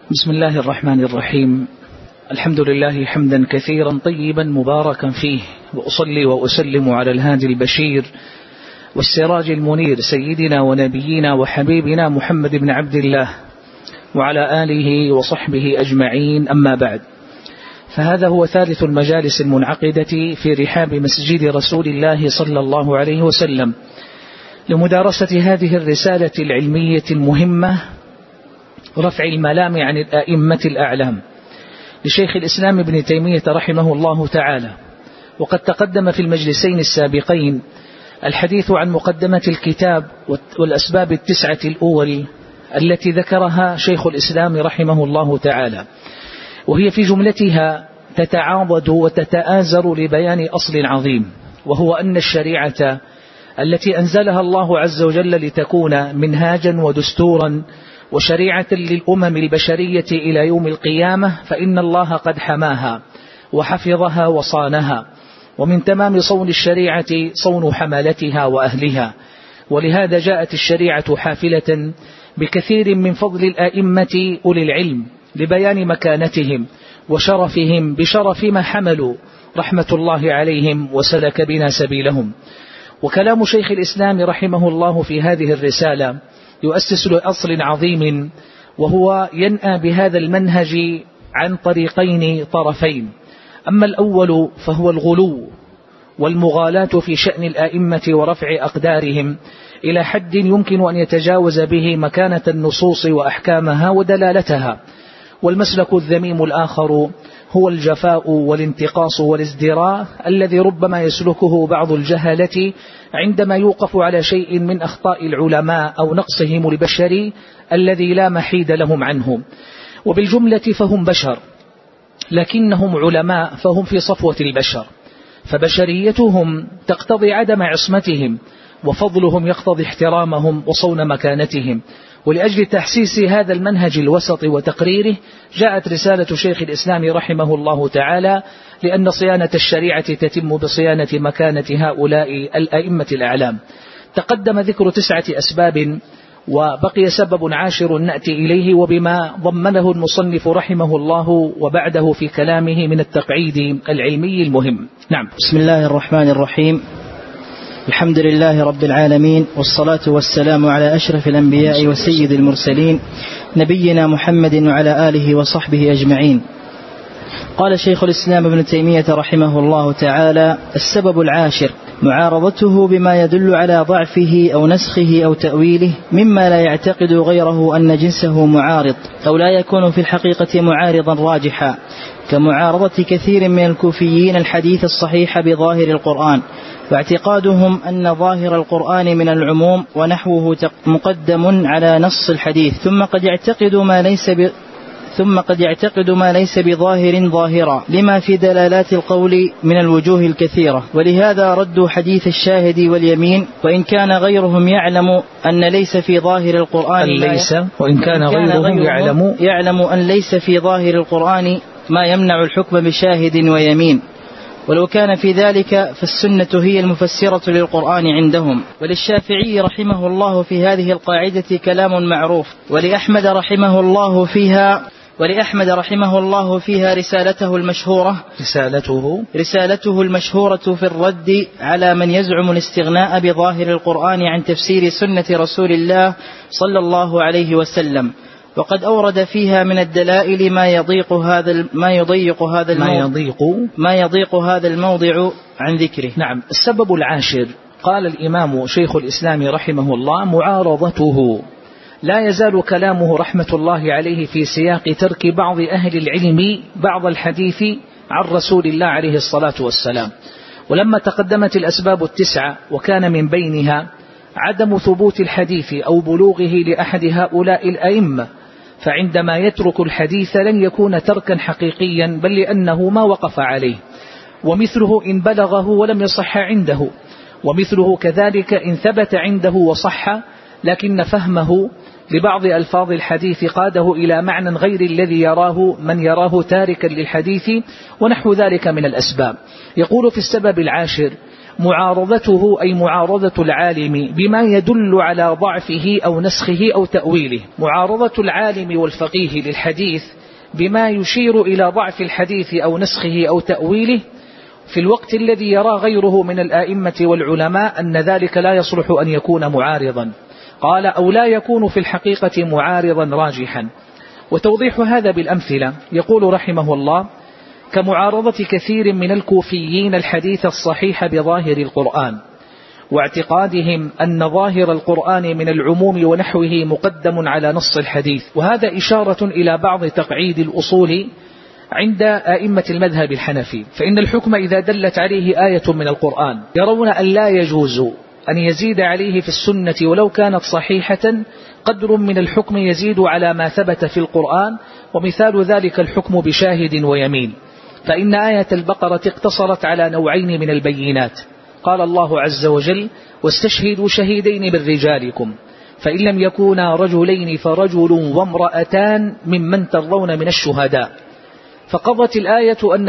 بسم الله الرحمن الرحيم. الحمد لله حمدا كثيرا طيبا مباركا فيه، وأصلي وأسلم على الهادي البشير والسراج المنير سيدنا ونبينا وحبيبنا محمد بن عبد الله وعلى آله وصحبه أجمعين، أما بعد، فهذا هو ثالث المجالس المنعقدة في رحاب مسجد رسول الله صلى الله عليه وسلم لمدارسة هذه الرسالة العلمية المهمة، رفع الملام عن الأئمة الأعلام، لشيخ الإسلام ابن تيمية رحمه الله تعالى. وقد تقدم في المجلسين السابقين الحديث عن مقدمة الكتاب والأسباب التسعة الأول التي ذكرها شيخ الإسلام رحمه الله تعالى، وهي في جملتها تتعاضد وتتآزر لبيان أصل عظيم، وهو أن الشريعة التي أنزلها الله عز وجل لتكون منهاجا ودستورا وشريعة للأمم البشرية إلى يوم القيامة، فإن الله قد حماها وحفظها وصانها، ومن تمام صون الشريعة صون حملتها وأهلها. ولهذا جاءت الشريعة حافلة بكثير من فضل الأئمة أولي العلم لبيان مكانتهم وشرفهم بشرف ما حملوا رحمة الله عليهم وسلك بنا سبيلهم. وكلام شيخ الإسلام رحمه الله في هذه الرسالة يؤسس لأصل عظيم، وهو ينأى بهذا المنهج عن طريقين طرفين. أما الأول فهو الغلو والمغالاة في شأن الآئمة ورفع أقدارهم إلى حد يمكن أن يتجاوز به مكانة النصوص وأحكامها ودلالتها. والمسلك الذميم الآخر هو الجفاء والانتقاص والازدراء الذي ربما يسلكه بعض الجهلة عندما يوقف على شيء من أخطاء العلماء أو نقصهم البشري الذي لا محيد لهم عنه. وبالجملة فهم بشر، لكنهم علماء، فهم في صفوة البشر، فبشريتهم تقتضي عدم عصمتهم، وفضلهم يقتضي احترامهم وصون مكانتهم. ولأجل تحسيس هذا المنهج الوسط وتقريره جاءت رسالة شيخ الإسلام رحمه الله تعالى، لأن صيانة الشريعة تتم بصيانة مكانة هؤلاء الأئمة الأعلام. تقدم ذكر 9 أسباب، وبقي سبب عاشر نأتي إليه، وبما ضمنه المصنف رحمه الله وبعده في كلامه من التقعيد العلمي المهم. نعم. بسم الله الرحمن الرحيم. الحمد لله رب العالمين، والصلاة والسلام على أشرف الأنبياء وسيد المرسلين نبينا محمد وعلى آله وصحبه أجمعين. قال شيخ الإسلام ابن تيمية رحمه الله تعالى: السبب العاشر معارضته بما يدل على ضعفه أو نسخه أو تأويله مما لا يعتقد غيره أن جنسه معارض، أو لا يكون في الحقيقة معارضا راجحا، كمعارضة كثير من الكوفيين الحديث الصحيح بظاهر القرآن، واعتقادهم أن ظاهر القرآن من العموم ونحوه مقدم على نص الحديث، ثم قد يعتقد ما ليس بظاهر ظاهرا لما في دلالات القول من الوجوه الكثيرة. ولهذا ردوا حديث الشاهد واليمين، وإن كان غيرهم يعلم أن ليس في ظاهر القرآن يعلم أن ليس في ظاهر القرآن ما يمنع الحكم بشاهد ويمين، ولو كان في ذلك فالسنة هي المفسرة للقرآن عندهم. وللشافعي رحمه الله في هذه القاعدة كلام معروف، ولأحمد رحمه الله فيها رسالته المشهورة في الرد على من يزعم الاستغناء بظاهر القرآن عن تفسير سنة رسول الله صلى الله عليه وسلم. وقد أورد فيها من الدلائل ما يضيق هذا الموضع عن ذكره. نعم. السبب العاشر، قال الإمام شيخ الإسلام رحمه الله: معارضته. لا يزال كلامه رحمة الله عليه في سياق ترك بعض أهل العلم بعض الحديث عن رسول الله عليه الصلاة والسلام. ولما تقدمت الأسباب 9 وكان من بينها عدم ثبوت الحديث أو بلوغه لأحد هؤلاء الأئمة، فعندما يترك الحديث لن يكون تركا حقيقيا، بل لأنه ما وقف عليه. ومثله إن بلغه ولم يصح عنده، ومثله كذلك إن ثبت عنده وصح لكن فهمه لبعض ألفاظ الحديث قاده إلى معنى غير الذي يراه من يراه تاركا للحديث، ونحو ذلك من الأسباب. يقول في السبب العاشر: معارضته أي معارضة العالم بما يدل على ضعفه أو نسخه أو تأويله. معارضة العالم والفقيه للحديث بما يشير إلى ضعف الحديث أو نسخه أو تأويله في الوقت الذي يرى غيره من الآئمة والعلماء أن ذلك لا يصلح أن يكون معارضا. قال أو لا يكون في الحقيقة معارضا راجحا. وتوضيح هذا بالأمثلة، يقول رحمه الله: كمعارضة كثير من الكوفيين الحديث الصحيح بظاهر القرآن، واعتقادهم أن ظاهر القرآن من العموم ونحوه مقدم على نص الحديث. وهذا إشارة إلى بعض تقعيد الأصول عند آئمة المذهب الحنفي، فإن الحكم إذا دلت عليه آية من القرآن يرون أن لا يجوز أن يزيد عليه في السنة ولو كانت صحيحة قدر من الحكم يزيد على ما ثبت في القرآن، ومثال ذلك الحكم بشاهد ويمين. فإن آية البقرة اقتصرت على نوعين من البينات، قال الله عز وجل: واستشهدوا شهيدين من رجالكم فإن لم يكونا رجلين فرجل وامرأتان ممن ترضون من الشهداء. فقضت الآية أن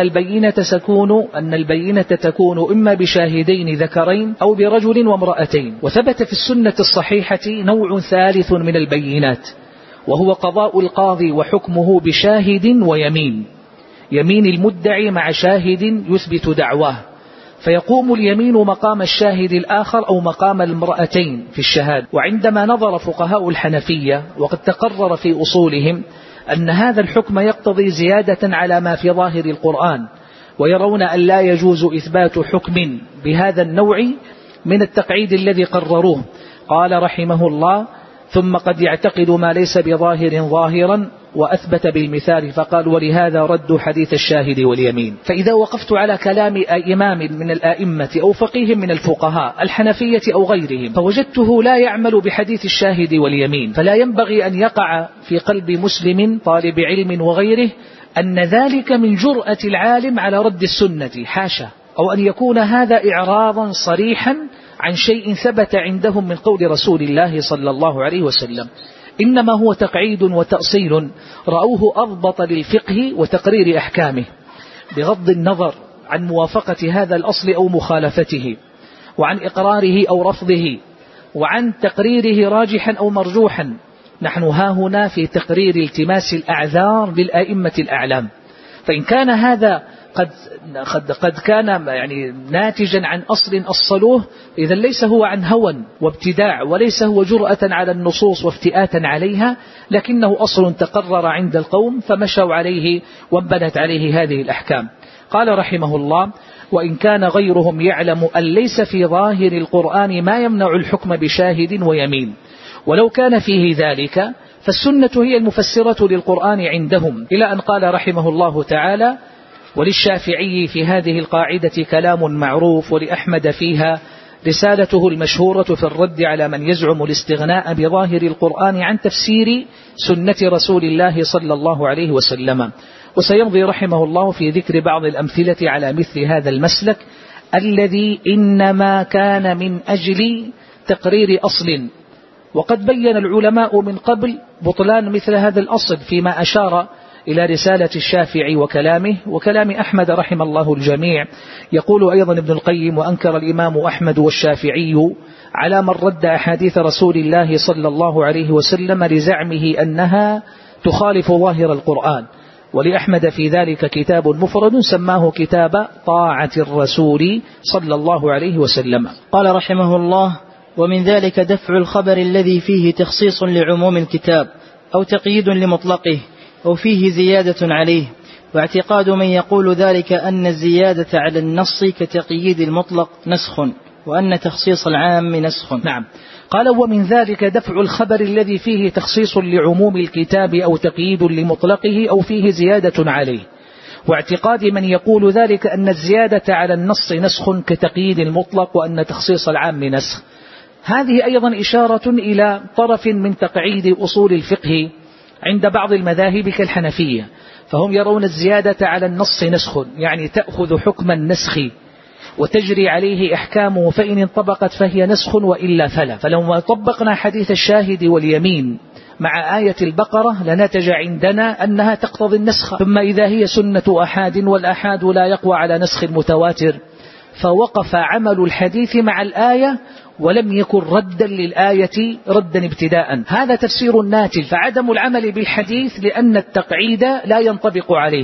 البينة تكون إما بشاهدين ذكرين أو برجل وامرأتين. وثبت في السنة الصحيحة نوع ثالث من البينات، وهو قضاء القاضي وحكمه بشاهد ويمين، يمين المدعي مع شاهد يثبت دعواه، فيقوم اليمين مقام الشاهد الآخر أو مقام المرأتين في الشهادة. وعندما نظر فقهاء الحنفية وقد تقرر في أصولهم أن هذا الحكم يقتضي زيادة على ما في ظاهر القرآن، ويرون أن لا يجوز إثبات حكم بهذا النوع من التقعيد الذي قرروه، قال رحمه الله: ثم قد يعتقد ما ليس بظاهر ظاهرا، وأثبت بالمثال فقال: ولهذا رد حديث الشاهد واليمين. فإذا وقفت على كلام إمام من الآئمة أو فقيه من الفقهاء الحنفية أو غيرهم فوجدته لا يعمل بحديث الشاهد واليمين، فلا ينبغي أن يقع في قلب مسلم طالب علم وغيره أن ذلك من جرأة العالم على رد السنة، حاشا، أو أن يكون هذا إعراضا صريحا عن شيء ثبت عندهم من قول رسول الله صلى الله عليه وسلم، إنما هو تقعيد وتأصيل رأوه أضبط للفقه وتقرير أحكامه، بغض النظر عن موافقة هذا الأصل أو مخالفته، وعن إقراره أو رفضه، وعن تقريره راجحا أو مرجوحا. نحن هاهنا في تقرير التماس الأعذار للآئمة الأعلام، فإن كان هذا قد كان يعني ناتجا عن أصل أصلوه، إذا ليس هو عن هوى وابتداع، وليس هو جرأة على النصوص وافتئاتا عليها، لكنه أصل تقرر عند القوم فمشوا عليه وانبنت عليه هذه الأحكام. قال رحمه الله: وإن كان غيرهم يعلم أن ليس في ظاهر القرآن ما يمنع الحكم بشاهد ويمين، ولو كان فيه ذلك فالسنة هي المفسرة للقرآن عندهم، إلى أن قال رحمه الله تعالى: وللشافعي في هذه القاعدة كلام معروف، ولأحمد فيها رسالته المشهورة في الرد على من يزعم الاستغناء بظاهر القرآن عن تفسير سنة رسول الله صلى الله عليه وسلم. وسيمضي رحمه الله في ذكر بعض الأمثلة على مثل هذا المسلك الذي إنما كان من أجل تقرير أصل، وقد بين العلماء من قبل بطلان مثل هذا الأصل فيما أشار إلى رسالة الشافعي وكلامه وكلام أحمد رحم الله الجميع. يقول أيضا ابن القيم: وأنكر الإمام أحمد والشافعي على من رد أحاديث رسول الله صلى الله عليه وسلم لزعمه أنها تخالف ظاهر القرآن، ولأحمد في ذلك كتاب مفرد سماه كتاب طاعة الرسول صلى الله عليه وسلم. قال رحمه الله: ومن ذلك دفع الخبر الذي فيه تخصيص لعموم الكتاب أو تقييد لمطلقه أو فيه زيادة عليه، واعتقاد من يقول ذلك أن الزيادة على النص كتقييد المطلق نسخ، وأن تخصيص العام نسخ. نعم. قال: ومن ذلك دفع الخبر الذي فيه تخصيص لعموم الكتاب أو تقييد لمطلقه أو فيه زيادة عليه، واعتقاد من يقول ذلك أن الزيادة على النص نسخ كتقييد المطلق، وأن تخصيص العام نسخ. هذه أيضا إشارة إلى طرف من تقعيد أصول الفقه عند بعض المذاهب كالحنفية، فهم يرون الزيادة على النص نسخ، يعني تأخذ حكم النسخ وتجري عليه أحكامه، فإن انطبقت فهي نسخ وإلا فلا. فلو طبقنا حديث الشاهد واليمين مع آية البقرة لنتج عندنا أنها تقتضي النسخ، ثم إذا هي سنة أحاد والأحاد لا يقوى على نسخ المتواتر فوقف عمل الحديث مع الآية ولم يكن ردا للآية ردا ابتداء. هذا تفسير الناتج. فعدم العمل بالحديث لأن التقعيد لا ينطبق عليه،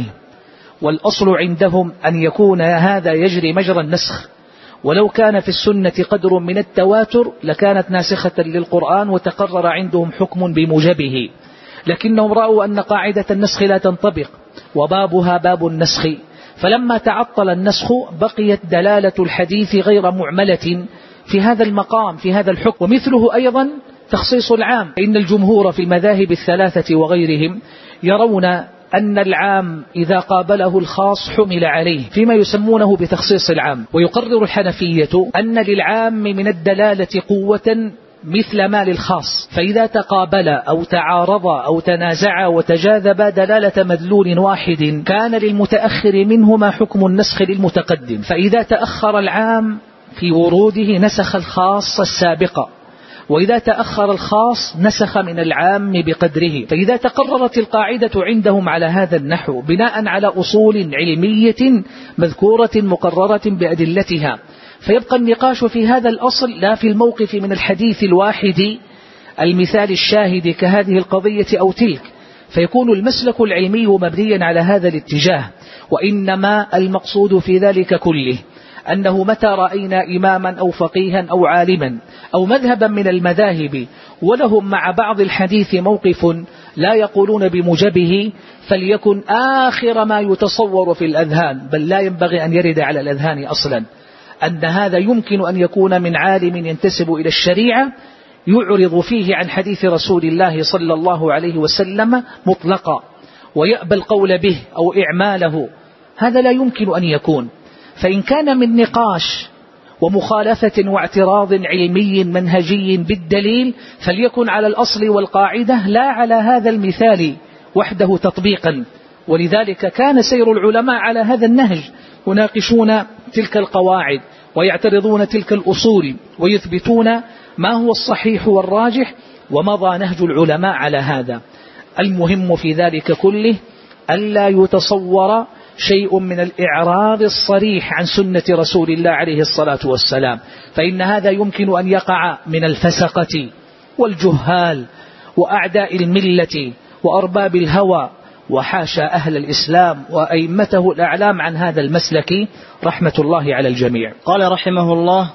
والأصل عندهم أن يكون هذا يجري مجرى النسخ، ولو كان في السنة قدر من التواتر لكانت ناسخة للقرآن وتقرر عندهم حكم بموجبه، لكنهم رأوا أن قاعدة النسخ لا تنطبق وبابها باب النسخ، فلما تعطل النسخ بقيت دلالة الحديث غير معملة في هذا المقام في هذا الحكم. ومثله أيضا تخصيص العام، إن الجمهور في المذاهب الثلاثة وغيرهم يرون أن العام إذا قابله الخاص حمل عليه فيما يسمونه بتخصيص العام. ويقرر الحنفية أن للعام من الدلالة قوة مثل ما للخاص، فإذا تقابل أو تعارض أو تنازع وتجاذب دلالة مدلول واحد كان للمتأخر منهما حكم النسخ للمتقدم، فإذا تأخر العام في وروده نسخ الخاص السابق، وإذا تأخر الخاص نسخ من العام بقدره. فإذا تقررت القاعدة عندهم على هذا النحو بناء على أصول علمية مذكورة مقررة بأدلتها، فيبقى النقاش في هذا الأصل لا في الموقف من الحديث الواحد المثال الشاهد كهذه القضية أو تلك، فيكون المسلك العلمي مبنيا على هذا الاتجاه. وإنما المقصود في ذلك كله أنه متى رأينا إماما أو فقيها أو عالما أو مذهبا من المذاهب ولهم مع بعض الحديث موقف لا يقولون بموجبه، فليكن آخر ما يتصور في الأذهان، بل لا ينبغي أن يرد على الأذهان أصلا، أن هذا يمكن أن يكون من عالم ينتسب إلى الشريعة يعرض فيه عن حديث رسول الله صلى الله عليه وسلم مطلقا ويأبى القول به أو إعماله، هذا لا يمكن أن يكون. فإن كان من نقاش ومخالفة واعتراض علمي منهجي بالدليل فليكن على الأصل والقاعدة لا على هذا المثال وحده تطبيقا. ولذلك كان سير العلماء على هذا النهج، يناقشون تلك القواعد ويعترضون تلك الأصول ويثبتون ما هو الصحيح والراجح، ومضى نهج العلماء على هذا. المهم في ذلك كله ألا يتصور شيء من الإعراض الصريح عن سنة رسول الله عليه الصلاة والسلام، فإن هذا يمكن أن يقع من الفسقة والجهال وأعداء الملة وأرباب الهوى، وحاشا أهل الإسلام وأئمته الأعلام عن هذا المسلك رحمة الله على الجميع. قال رحمه الله: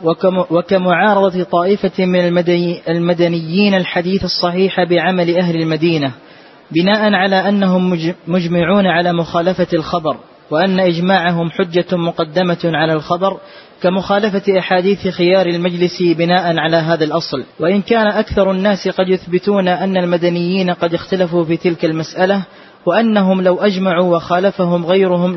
وكمعارضة طائفة من المدنيين الحديث الصحيح بعمل أهل المدينة بناء على أنهم مجمعون على مخالفة الخبر، وأن إجماعهم حجة مقدمة على الخبر، كمخالفة أحاديث خيار المجلس بناء على هذا الأصل. وإن كان أكثر الناس قد يثبتون أن المدنيين قد اختلفوا في تلك المسألة، وأنهم لو أجمعوا وخالفهم غيرهم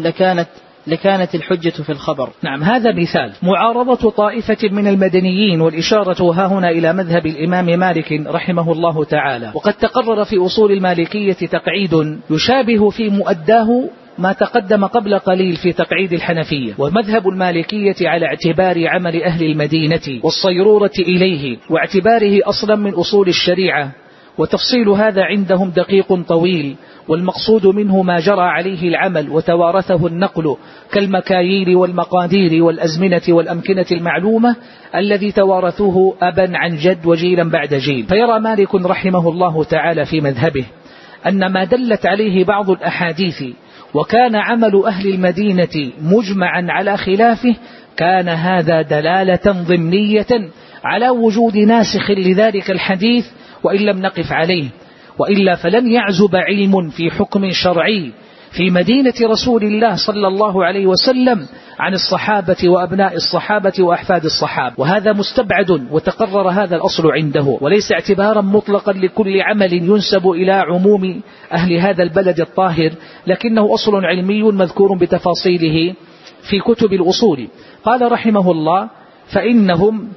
لكانت الحجة في الخبر. نعم، هذا مثال معارضة طائفة من المدنيين، والإشارة ها هنا إلى مذهب الإمام مالك رحمه الله تعالى. وقد تقرر في أصول المالكية تقعيد يشابه في مؤداه ما تقدم قبل قليل في تقعيد الحنفية. ومذهب المالكية على اعتبار عمل أهل المدينة والصيرورة إليه واعتباره أصلا من أصول الشريعة، وتفصيل هذا عندهم دقيق طويل، والمقصود منه ما جرى عليه العمل وتوارثه النقل كالمكاييل والمقادير والأزمنة والأمكنة المعلومة الذي توارثوه أبا عن جد وجيلا بعد جيل. فيرى مالك رحمه الله تعالى في مذهبه أن ما دلت عليه بعض الأحاديث وكان عمل أهل المدينة مجمعا على خلافه كان هذا دلالة ضمنية على وجود ناسخ لذلك الحديث وإن لم نقف عليه، وإلا فلن يعزب علم في حكم شرعي في مدينة رسول الله صلى الله عليه وسلم عن الصحابة وأبناء الصحابة وأحفاد الصحابة، وهذا مستبعد، وتقرر هذا الأصل عنده، وليس اعتبارا مطلقا لكل عمل ينسب إلى عموم أهل هذا البلد الطاهر، لكنه أصل علمي مذكور بتفاصيله في كتب الأصول. قال رحمه الله: فإنهم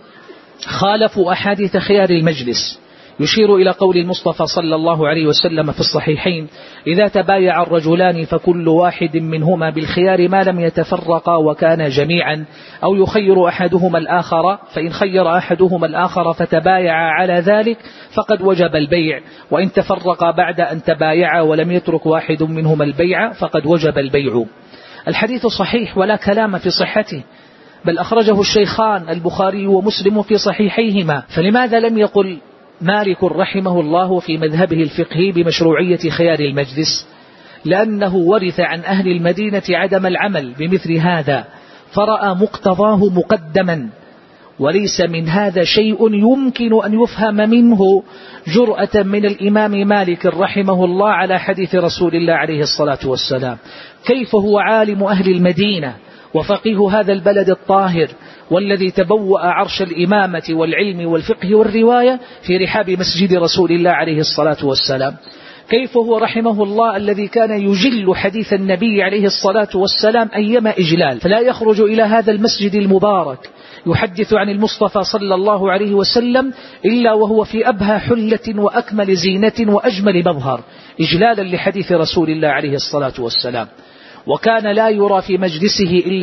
خالفوا أحاديث خيار المجلس، يشير إلى قول المصطفى صلى الله عليه وسلم في الصحيحين: إذا تبايع الرجلان فكل واحد منهما بالخيار ما لم يتفرقا وكان جميعا، أو يخير أحدهما الآخر، فإن خير أحدهما الآخر فتبايع على ذلك فقد وجب البيع، وإن تفرقا بعد أن تبايعا ولم يترك واحد منهما البيع فقد وجب البيع. الحديث صحيح ولا كلام في صحته، بل أخرجه الشيخان البخاري ومسلم في صحيحيهما. فلماذا لم يقل مالك رحمه الله في مذهبه الفقهي بمشروعية خيار المجلس؟ لأنه ورث عن أهل المدينة عدم العمل بمثل هذا، فرأى مقتضاه مقدما، وليس من هذا شيء يمكن أن يفهم منه جرأة من الإمام مالك رحمه الله على حديث رسول الله عليه الصلاة والسلام. كيف هو عالم أهل المدينة وفقيه هذا البلد الطاهر، والذي تبوأ عرش الإمامة والعلم والفقه والرواية في رحاب مسجد رسول الله عليه الصلاة والسلام؟ كيف هو رحمه الله الذي كان يجل حديث النبي عليه الصلاة والسلام أيما إجلال، فلا يخرج إلى هذا المسجد المبارك يحدث عن المصطفى صلى الله عليه وسلم إلا وهو في أبهى حلة وأكمل زينة وأجمل مظهر، إجلالا لحديث رسول الله عليه الصلاة والسلام. وكان لا يرى في مجلسه إلا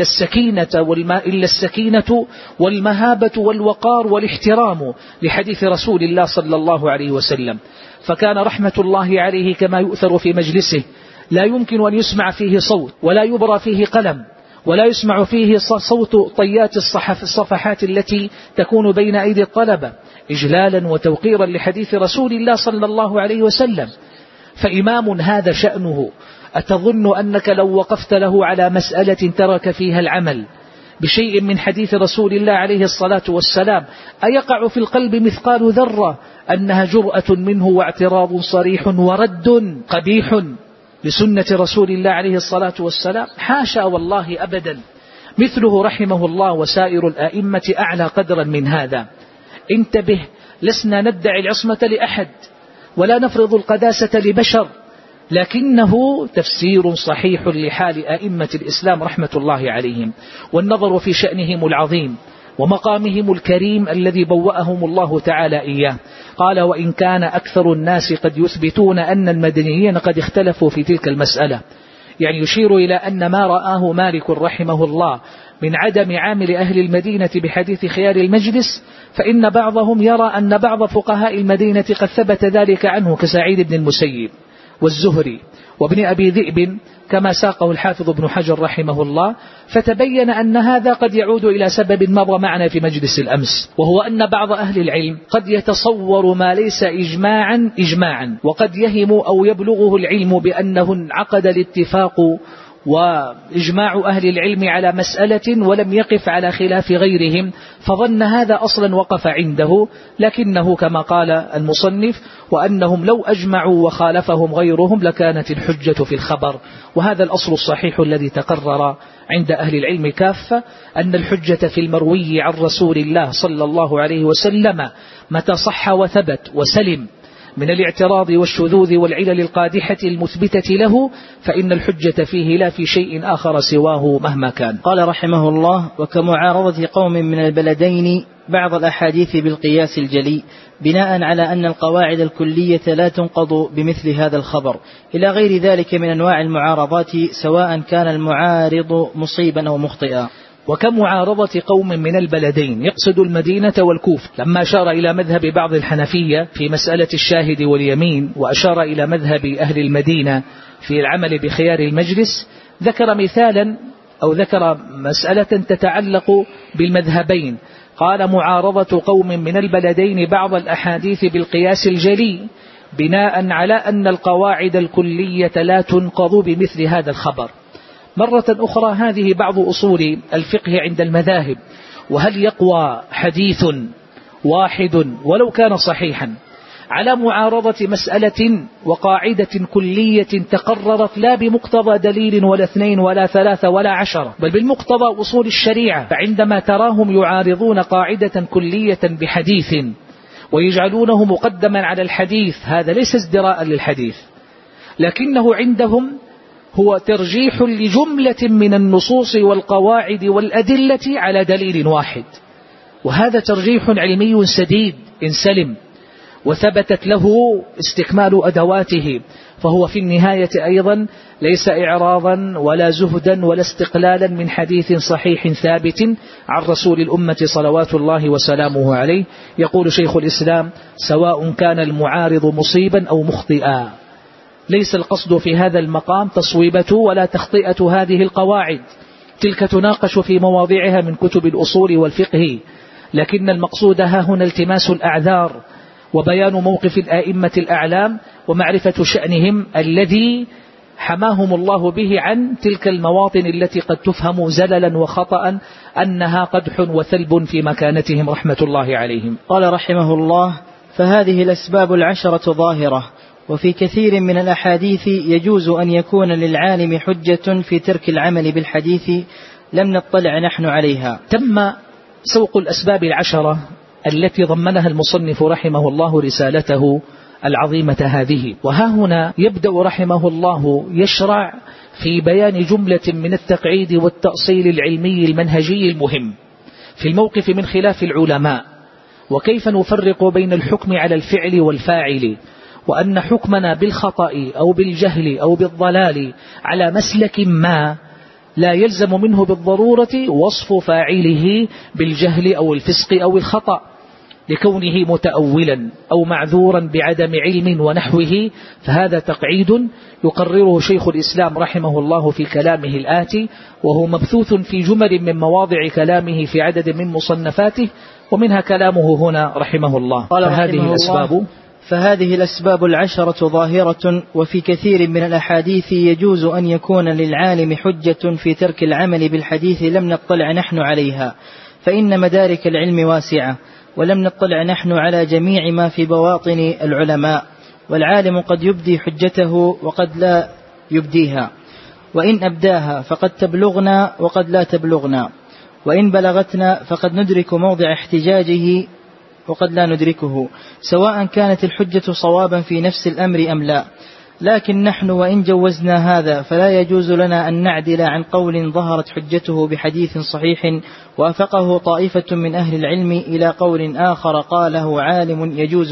السكينة والمهابة والوقار والاحترام لحديث رسول الله صلى الله عليه وسلم. فكان رحمة الله عليه كما يؤثر في مجلسه لا يمكن أن يسمع فيه صوت، ولا يبرى فيه قلم، ولا يسمع فيه صوت طيات الصفحات التي تكون بين أيدي الطلبة، إجلالا وتوقيرا لحديث رسول الله صلى الله عليه وسلم. فإمام هذا شأنه، أتظن أنك لو وقفت له على مسألة ترك فيها العمل بشيء من حديث رسول الله عليه الصلاة والسلام أيقع في القلب مثقال ذرة أنها جرأة منه واعتراض صريح ورد قبيح لسنة رسول الله عليه الصلاة والسلام؟ حاشا والله أبدا. مثله رحمه الله وسائر الآئمة أعلى قدرا من هذا. انتبه، لسنا ندعي العصمة لأحد ولا نفرض القداسة لبشر، لكنه تفسير صحيح لحال أئمة الإسلام رحمة الله عليهم، والنظر في شأنهم العظيم ومقامهم الكريم الذي بوأهم الله تعالى إياه. قال: وإن كان أكثر الناس قد يثبتون أن المدنيين قد اختلفوا في تلك المسألة، يعني يشير إلى أن ما رآه مالك رحمه الله من عدم عامل أهل المدينة بحديث خيار المجلس، فإن بعضهم يرى أن بعض فقهاء المدينة قد ثبت ذلك عنه كسعيد بن المسيب والزهري وابن أبي ذئب، كما ساقه الحافظ ابن حجر رحمه الله. فتبين أن هذا قد يعود إلى سبب مضى معنا في مجلس الأمس، وهو أن بعض أهل العلم قد يتصور ما ليس إجماعا، وقد يهم أو يبلغه العلم بأنه انعقد الاتفاق وإجماع أهل العلم على مسألة ولم يقف على خلاف غيرهم، فظن هذا أصلا وقف عنده، لكنه كما قال المصنف: وأنهم لو أجمعوا وخالفهم غيرهم لكانت الحجة في الخبر. وهذا الأصل الصحيح الذي تقرر عند أهل العلم كافة، أن الحجة في المروي عن رسول الله صلى الله عليه وسلم متى صح وثبت وسلم من الاعتراض والشذوذ والعلل القادحة المثبتة له، فإن الحجة فيه لا في شيء آخر سواه مهما كان. قال رحمه الله: وكمعارضة قوم من البلدين بعض الأحاديث بالقياس الجلي، بناء على أن القواعد الكلية لا تنقض بمثل هذا الخبر، إلى غير ذلك من أنواع المعارضات، سواء كان المعارض مصيبا أو مخطئا. وكمعارضة قوم من البلدين يقصد المدينة والكوفة، لما أشار إلى مذهب بعض الحنفية في مسألة الشاهد واليمين، وأشار إلى مذهب أهل المدينة في العمل بخيار المجلس، ذكر مثالا أو ذكر مسألة تتعلق بالمذهبين. قال: معارضة قوم من البلدين بعض الأحاديث بالقياس الجلي، بناء على أن القواعد الكلية لا تنقض بمثل هذا الخبر. مرة أخرى، هذه بعض أصول الفقه عند المذاهب. وهل يقوى حديث واحد ولو كان صحيحا على معارضة مسألة وقاعدة كلية تقررت لا بمقتضى دليل ولا 2 ولا 3 ولا 10، بل بالمقتضى أصول الشريعة؟ فعندما تراهم يعارضون قاعدة كلية بحديث ويجعلونه مقدما على الحديث، هذا ليس ازدراء للحديث، لكنه عندهم هو ترجيح لجملة من النصوص والقواعد والأدلة على دليل واحد، وهذا ترجيح علمي سديد إن سلم وثبتت له استكمال أدواته، فهو في النهاية أيضا ليس إعراضا ولا زهدا ولا استقلالا من حديث صحيح ثابت عن رسول الأمة صلوات الله وسلامه عليه. يقول شيخ الإسلام: سواء كان المعارض مصيبا أو مخطئا. ليس القصد في هذا المقام تصويبة ولا تخطئة هذه القواعد، تلك تناقش في مواضعها من كتب الأصول والفقه، لكن المقصود ها هنا التماس الأعذار وبيان موقف الآئمة الأعلام ومعرفة شأنهم الذي حماهم الله به عن تلك المواطن التي قد تفهم زللا وخطأ أنها قدح وثلب في مكانتهم رحمة الله عليهم. قال رحمه الله: فهذه الأسباب العشرة ظاهرة، وفي كثير من الأحاديث يجوز أن يكون للعالم حجة في ترك العمل بالحديث لم نطلع نحن عليها. تم سوق الأسباب العشرة التي ضمنها المصنف رحمه الله رسالته العظيمة هذه، وها هنا يبدأ رحمه الله يشرع في بيان جملة من التقعيد والتأصيل العلمي المنهجي المهم في الموقف من خلاف العلماء، وكيف نفرق بين الحكم على الفعل والفاعل، وأن حكمنا بالخطأ أو بالجهل أو بالضلال على مسلك ما لا يلزم منه بالضرورة وصف فاعله بالجهل أو الفسق أو الخطأ لكونه متأولا أو معذورا بعدم علم ونحوه، فهذا تقعيد يقرره شيخ الإسلام رحمه الله في كلامه الآتي، وهو مبثوث في جمل من مواضع كلامه في عدد من مصنفاته، ومنها كلامه هنا رحمه الله. فهذه الأسباب العشرة ظاهرة، وفي كثير من الأحاديث يجوز أن يكون للعالم حجة في ترك العمل بالحديث لم نطلع نحن عليها، فإن مدارك العلم واسعة، ولم نطلع نحن على جميع ما في بواطن العلماء، والعالم قد يبدي حجته وقد لا يبديها، وإن أبداها فقد تبلغنا وقد لا تبلغنا، وإن بلغتنا فقد ندرك موضع احتجاجه وقد لا ندركه، سواء كانت الحجة صوابا في نفس الأمر أم لا. لكن نحن وإن جوزنا هذا فلا يجوز لنا أن نعدل عن قول ظهرت حجته بحديث صحيح وافقه طائفة من أهل العلم إلى قول آخر قاله عالم يجوز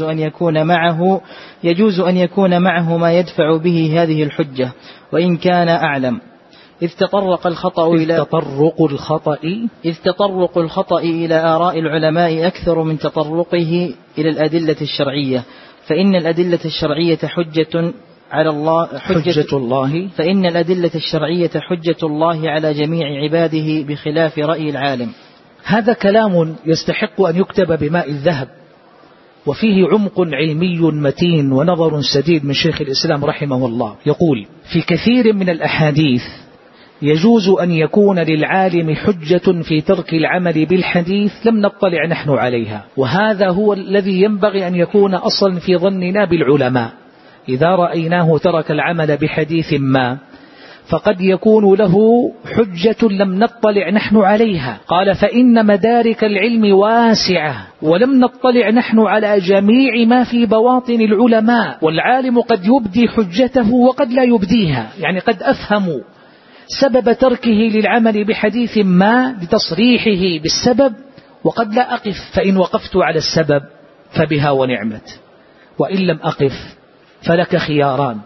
أن يكون معه ما يدفع به هذه الحجة وإن كان أعلم، إذ تطرق الخطأ إلى آراء العلماء أكثر من تطرقه إلى الأدلة الشرعية، فإن الأدلة الشرعية حجة الله على جميع عباده بخلاف رأي العالم. هذا كلام يستحق أن يكتب بماء الذهب، وفيه عمق علمي متين ونظر سديد من شيخ الإسلام رحمه الله. يقول: في كثير من الأحاديث يجوز أن يكون للعالم حجة في ترك العمل بالحديث لم نطلع نحن عليها، وهذا هو الذي ينبغي أن يكون أصلا في ظننا بالعلماء. إذا رأيناه ترك العمل بحديث ما فقد يكون له حجة لم نطلع نحن عليها. قال: فإن مدارك العلم واسعة، ولم نطلع نحن على جميع ما في بواطن العلماء، والعالم قد يبدي حجته وقد لا يبديها، يعني قد أفهم سبب تركه للعمل بحديث ما لتصريحه بالسبب، وقد لا أقف، فإن وقفت على السبب فبها ونعمت، وإن لم أقف فلك خياران: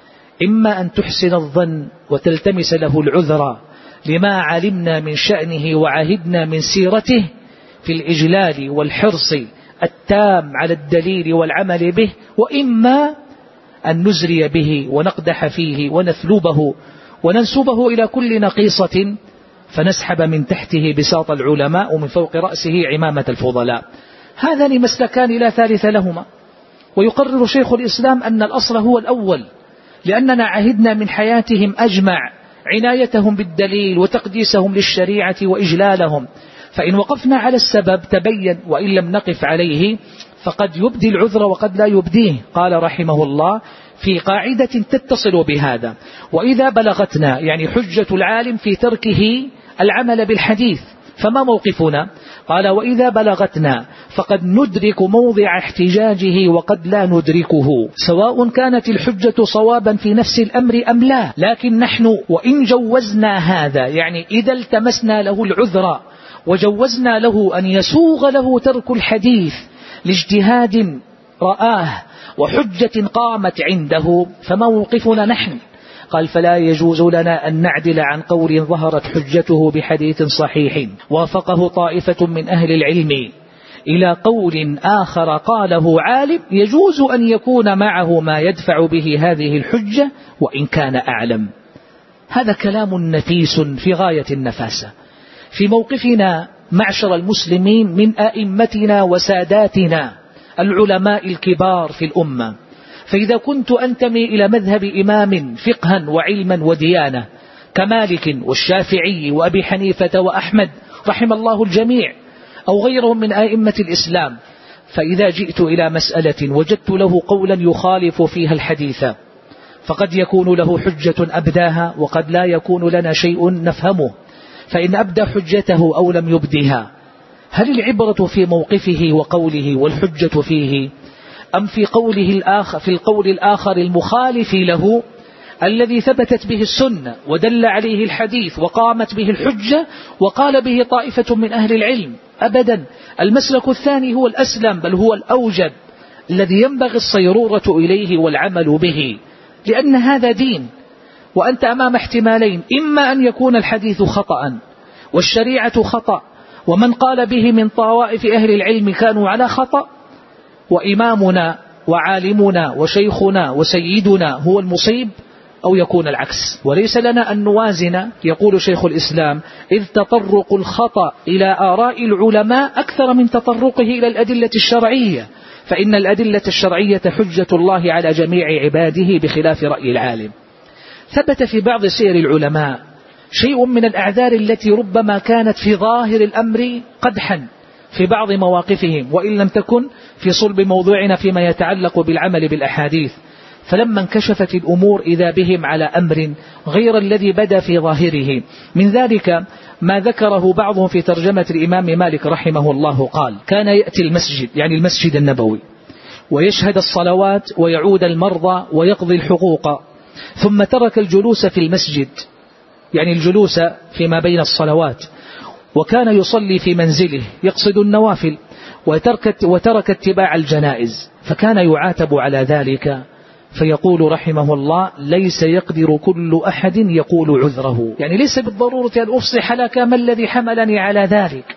إما أن تحسن الظن وتلتمس له العذر لما علمنا من شأنه وعهدنا من سيرته في الإجلال والحرص التام على الدليل والعمل به، وإما أن نزري به ونقدح فيه ونثلبه وننسبه إلى كل نقيصة فنسحب من تحته بساط العلماء ومن فوق رأسه عمامة الفضلاء. هذان مسلكان لا ثالث لهما. ويقرر شيخ الإسلام أن الأصل هو الأول، لأننا عهدنا من حياتهم أجمع عنايتهم بالدليل وتقديسهم للشريعة وإجلالهم، فإن وقفنا على السبب تبين، وإن لم نقف عليه فقد يبدي العذر وقد لا يبديه. قال رحمه الله في قاعدة تتصل بهذا: وإذا بلغتنا، يعني حجة العالم في تركه العمل بالحديث، فما موقفنا؟ قال: وإذا بلغتنا فقد ندرك موضع احتجاجه وقد لا ندركه، سواء كانت الحجة صوابا في نفس الأمر أم لا. لكن نحن وإن جوزنا هذا، يعني إذا التمسنا له العذر وجوزنا له أن يسوغ له ترك الحديث لاجتهاد رآه وحجة قامت عنده، فما موقفنا نحن؟ قال: فلا يجوز لنا أن نعدل عن قول ظهرت حجته بحديث صحيح وافقه طائفة من أهل العلم إلى قول آخر قاله عالم يجوز أن يكون معه ما يدفع به هذه الحجة وإن كان أعلم. هذا كلام نفيس في غاية النفاسة في موقفنا معشر المسلمين من أئمتنا وساداتنا العلماء الكبار في الأمة. فإذا كنت أنتمي إلى مذهب إمام فقها وعلما وديانة كمالك والشافعي وأبي حنيفة وأحمد رحم الله الجميع أو غيرهم من أئمة الإسلام، فإذا جئت إلى مسألة وجدت له قولا يخالف فيها الحديث فقد يكون له حجة أبداها وقد لا يكون لنا شيء نفهمه، فإن أبدى حجته أو لم يبدها هل العبرة في موقفه وقوله والحجة فيه أم في قوله الآخر في القول الآخر المخالف له الذي ثبتت به السنة ودل عليه الحديث وقامت به الحجة وقال به طائفة من أهل العلم؟ أبدا، المسلك الثاني هو الأسلم بل هو الأوجب الذي ينبغي الصيرورة إليه والعمل به، لأن هذا دين. وأنت أمام احتمالين، إما أن يكون الحديث خطأ والشريعة خطأ ومن قال به من طوائف أهل العلم كانوا على خطأ وإمامنا وعالمنا وشيخنا وسيدنا هو المصيب، أو يكون العكس. وليس لنا أن نوازن، يقول شيخ الإسلام، إذ تطرق الخطأ إلى آراء العلماء أكثر من تطرقه إلى الأدلة الشرعية، فإن الأدلة الشرعية حجة الله على جميع عباده بخلاف رأي العالم. ثبت في بعض سير العلماء شيء من الأعذار التي ربما كانت في ظاهر الأمر قدحا في بعض مواقفهم وإن لم تكن في صلب موضوعنا فيما يتعلق بالعمل بالأحاديث، فلما انكشفت الأمور إذا بهم على أمر غير الذي بدا في ظاهره. من ذلك ما ذكره بعضهم في ترجمة الإمام مالك رحمه الله، قال: كان يأتي المسجد، يعني المسجد النبوي، ويشهد الصلوات ويعود المرضى ويقضي الحقوق، ثم ترك الجلوس في المسجد، يعني الجلوس فيما بين الصلوات، وكان يصلي في منزله يقصد النوافل، وترك اتباع الجنائز، فكان يعاتب على ذلك فيقول رحمه الله: ليس يقدر كل أحد يقول عذره، يعني ليس بالضرورة أن أفصح لك ما الذي حملني على ذلك.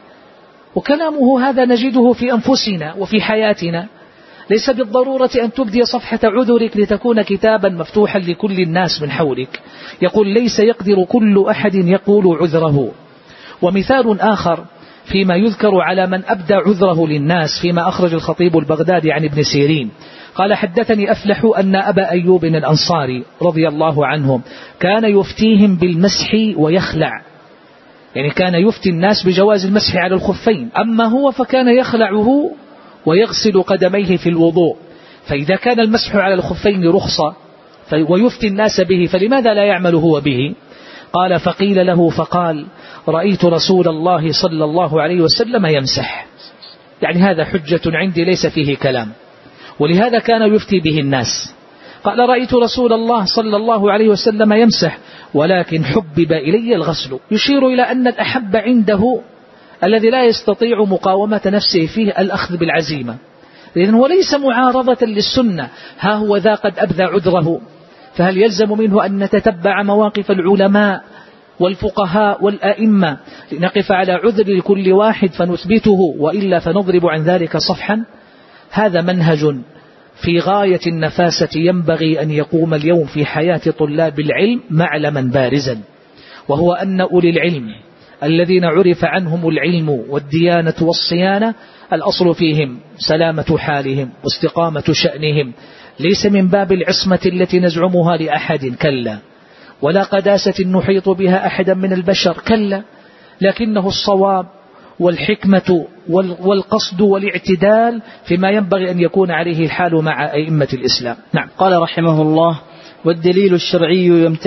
وكلامه هذا نجده في أنفسنا وفي حياتنا، ليس بالضرورة أن تبدي صفحة عذرك لتكون كتابا مفتوحا لكل الناس من حولك. يقول: ليس يقدر كل أحد يقول عذره. ومثال آخر فيما يذكر على من أبدى عذره للناس فيما أخرج الخطيب البغدادي عن ابن سيرين قال: حدثني أفلح أن أبا أيوب الأنصاري رضي الله عنهم كان يفتيهم بالمسح ويخلع، يعني كان يفتي الناس بجواز المسح على الخفين، أما هو فكان يخلعه ويغسل قدميه في الوضوء. فإذا كان المسح على الخفين رخصة ويفتي الناس به فلماذا لا يعمل هو به؟ قال: فقيل له فقال: رأيت رسول الله صلى الله عليه وسلم يمسح، يعني هذا حجة عندي ليس فيه كلام، ولهذا كان يفتي به الناس. قال: رأيت رسول الله صلى الله عليه وسلم يمسح ولكن حبب إلي الغسل، يشير إلى أن الأحب عنده الذي لا يستطيع مقاومة نفسه فيه الأخذ بالعزيمة، لأنه وليس معارضة للسنة، ها هو ذا قد أبذى عذره، فهل يلزم منه أن نتتبع مواقف العلماء والفقهاء والأئمة لنقف على عذر لكل واحد فنثبته، وإلا فنضرب عن ذلك صفحا؟ هذا منهج في غاية النفاسة ينبغي أن يقوم اليوم في حياة طلاب العلم معلما بارزا، وهو أن أولي العلم الذين عرف عنهم العلم والديانة والصيانة الأصل فيهم سلامة حالهم واستقامة شأنهم، ليس من باب العصمة التي نزعمها لأحد، كلا، ولا قداسة نحيط بها أحدا من البشر، كلا، لكنه الصواب والحكمة والقصد والاعتدال فيما ينبغي أن يكون عليه الحال مع أئمة الإسلام. نعم. قال رحمه الله: والدليل الشرعي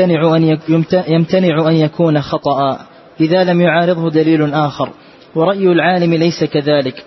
يمتنع أن يكون خطأ إذا لم يعارضه دليل آخر، ورأي العالم ليس كذلك.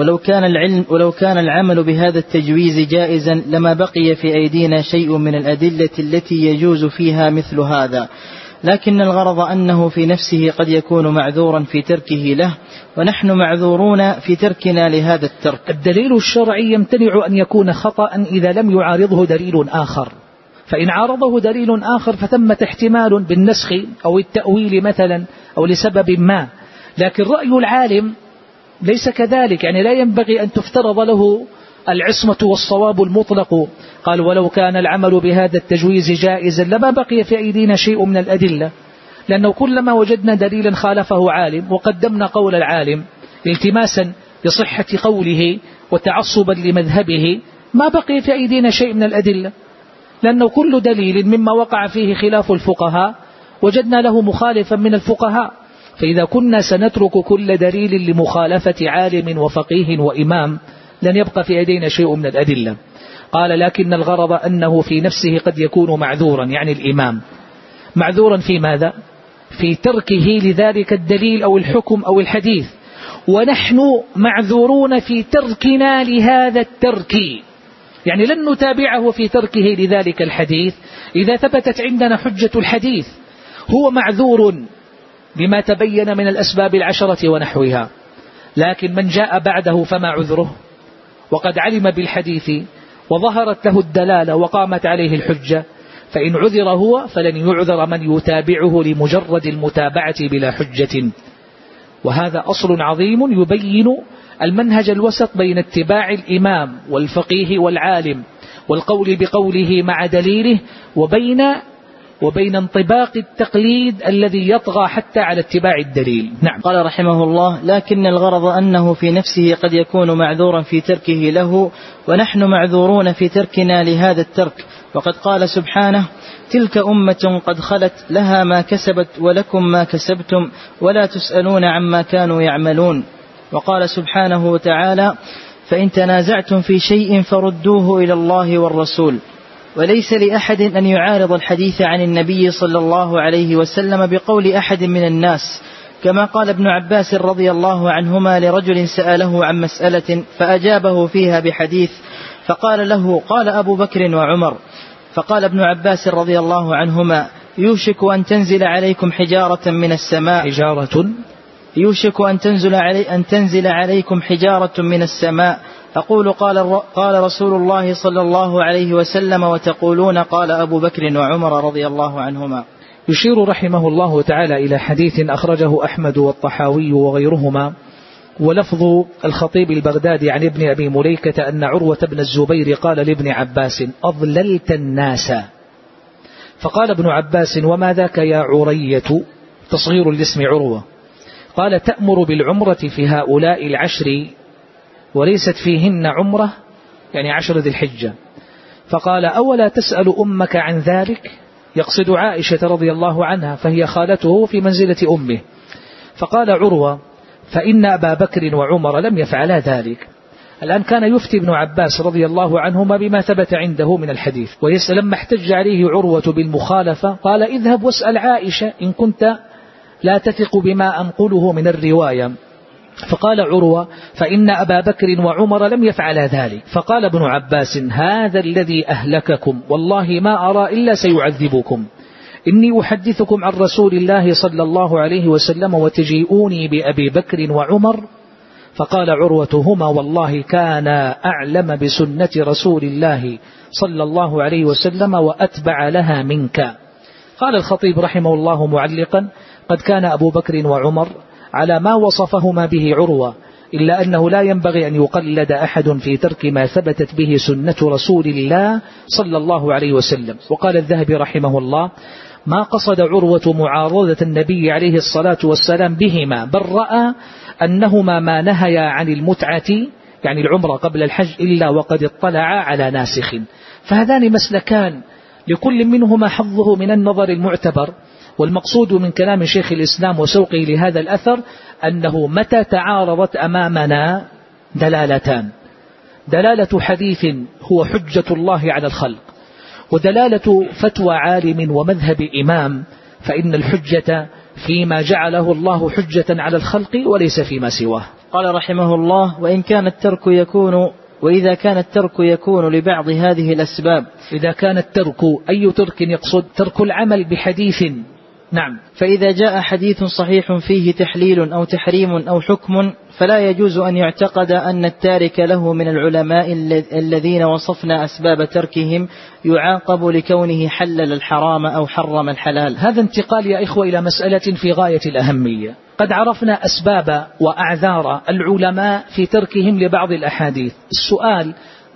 ولو كان العمل بهذا التجويز جائزا لما بقي في أيدينا شيء من الأدلة التي يجوز فيها مثل هذا، لكن الغرض أنه في نفسه قد يكون معذورا في تركه له، ونحن معذورون في تركنا لهذا الترك. الدليل الشرعي يمتنع أن يكون خطأ إذا لم يعارضه دليل آخر، فإن عارضه دليل آخر فثمة احتمال بالنسخ أو التأويل مثلا أو لسبب ما، لكن رأي العالم ليس كذلك، يعني لا ينبغي أن تفترض له العصمة والصواب المطلق. قال ولو كان العمل بهذا التجويز جائزا لما بقي في أيدينا شيء من الأدلة، لأنه كلما وجدنا دليلا خالفه عالم وقدمنا قول العالم التماسا لصحة قوله وتعصبا لمذهبه ما بقي في أيدينا شيء من الأدلة، لأنه كل دليل مما وقع فيه خلاف الفقهاء وجدنا له مخالفا من الفقهاء. فإذا كنا سنترك كل دليل لمخالفة عالم وفقيه وإمام لن يبقى في أيدينا شيء من الأدلة. قال لكن الغرض أنه في نفسه قد يكون معذورا، يعني الإمام معذورا في ماذا؟ في تركه لذلك الدليل أو الحكم أو الحديث، ونحن معذورون في تركنا لهذا الترك، يعني لن نتابعه في تركه لذلك الحديث إذا ثبتت عندنا حجة الحديث. هو معذور بما تبين من الأسباب العشرة ونحوها، لكن من جاء بعده فما عذره؟ وقد علم بالحديث وظهرت له الدلالة وقامت عليه الحجة، فإن عذر هو فلن يعذر من يتابعه لمجرد المتابعة بلا حجة. وهذا أصل عظيم يبين المنهج الوسط بين اتباع الإمام والفقيه والعالم والقول بقوله مع دليله وبين انطباق التقليد الذي يطغى حتى على اتباع الدليل. نعم. قال رحمه الله لكن الغرض أنه في نفسه قد يكون معذورا في تركه له، ونحن معذورون في تركنا لهذا الترك. وقد قال سبحانه تلك أمة قد خلت لها ما كسبت ولكم ما كسبتم ولا تسألون عما كانوا يعملون. وقال سبحانه وتعالى فإن تنازعتم في شيء فردوه إلى الله والرسول. وليس لأحد أن يعارض الحديث عن النبي صلى الله عليه وسلم بقول أحد من الناس، كما قال ابن عباس رضي الله عنهما لرجل سأله عن مسألة فأجابه فيها بحديث فقال له قال أبو بكر وعمر، فقال ابن عباس رضي الله عنهما يوشك أن تنزل عليكم حجارة من السماء، يوشك أن تنزل عليكم حجارة من السماء، أقول قال رسول الله صلى الله عليه وسلم وتقولون قال أبو بكر وعمر رضي الله عنهما. يشير رحمه الله تعالى إلى حديث أخرجه أحمد والطحاوي وغيرهما، ولفظ الخطيب البغدادي عن ابن أبي مليكة أن عروة بن الزبير قال لابن عباس أضللت الناس، فقال ابن عباس وما ذاك يا عرية، تصغير الاسم عروة، قال تأمر بالعمرة في هؤلاء العشر وليست فيهن عمرة، يعني 10 ذي الحجة. فقال أولا تسأل أمك عن ذلك، يقصد عائشة رضي الله عنها فهي خالته في منزلة أمه. فقال عروة فإن أبا بكر وعمر لم يفعلا ذلك. الآن كان يفتي ابن عباس رضي الله عنهما بما ثبت عنده من الحديث، ويسأل لما احتج عليه عروة بالمخالفة قال اذهب واسأل عائشة إن كنت لا تثق بما أنقله من الرواية. فقال عروة فإن أبا بكر وعمر لم يفعلا ذلك. فقال ابن عباس هذا الذي أهلككم والله ما أرى إلا سيعذبكم، إني أحدثكم عن رسول الله صلى الله عليه وسلم وتجيئوني بأبي بكر وعمر. فقال عروة هما والله كان أعلم بسنة رسول الله صلى الله عليه وسلم وأتبع لها منك. قال الخطيب رحمه الله معلقا قد كان أبو بكر وعمر على ما وصفهما به عروة، إلا أنه لا ينبغي أن يقلد أحد في ترك ما ثبتت به سنة رسول الله صلى الله عليه وسلم. وقال الذهبي رحمه الله ما قصد عروة معارضة النبي عليه الصلاة والسلام بهما، بل رأى أنهما ما نهيا عن المتعة يعني العمرة قبل الحج إلا وقد اطلع على ناسخ. فهذان مسلكان لكل منهما حظه من النظر المعتبر. والمقصود من كلام شيخ الإسلام وسوقه لهذا الأثر أنه متى تعارضت أمامنا دلالتان، دلالة حديث هو حجة الله على الخلق، ودلالة فتوى عالم ومذهب إمام، فإن الحجة فيما جعله الله حجة على الخلق وليس فيما سواه. قال رحمه الله وإذا كان الترك يكون لبعض هذه الأسباب. إذا كان الترك أي ترك يقصد؟ ترك العمل بحديث. نعم. فإذا جاء حديث صحيح فيه تحليل أو تحريم أو حكم فلا يجوز أن يعتقد أن التارك له من العلماء الذين وصفنا أسباب تركهم يعاقب لكونه حلل الحرام أو حرم الحلال. هذا انتقال يا إخوة إلى مسألة في غاية الأهمية. قد عرفنا أسباب وأعذار العلماء في تركهم لبعض الأحاديث. السؤال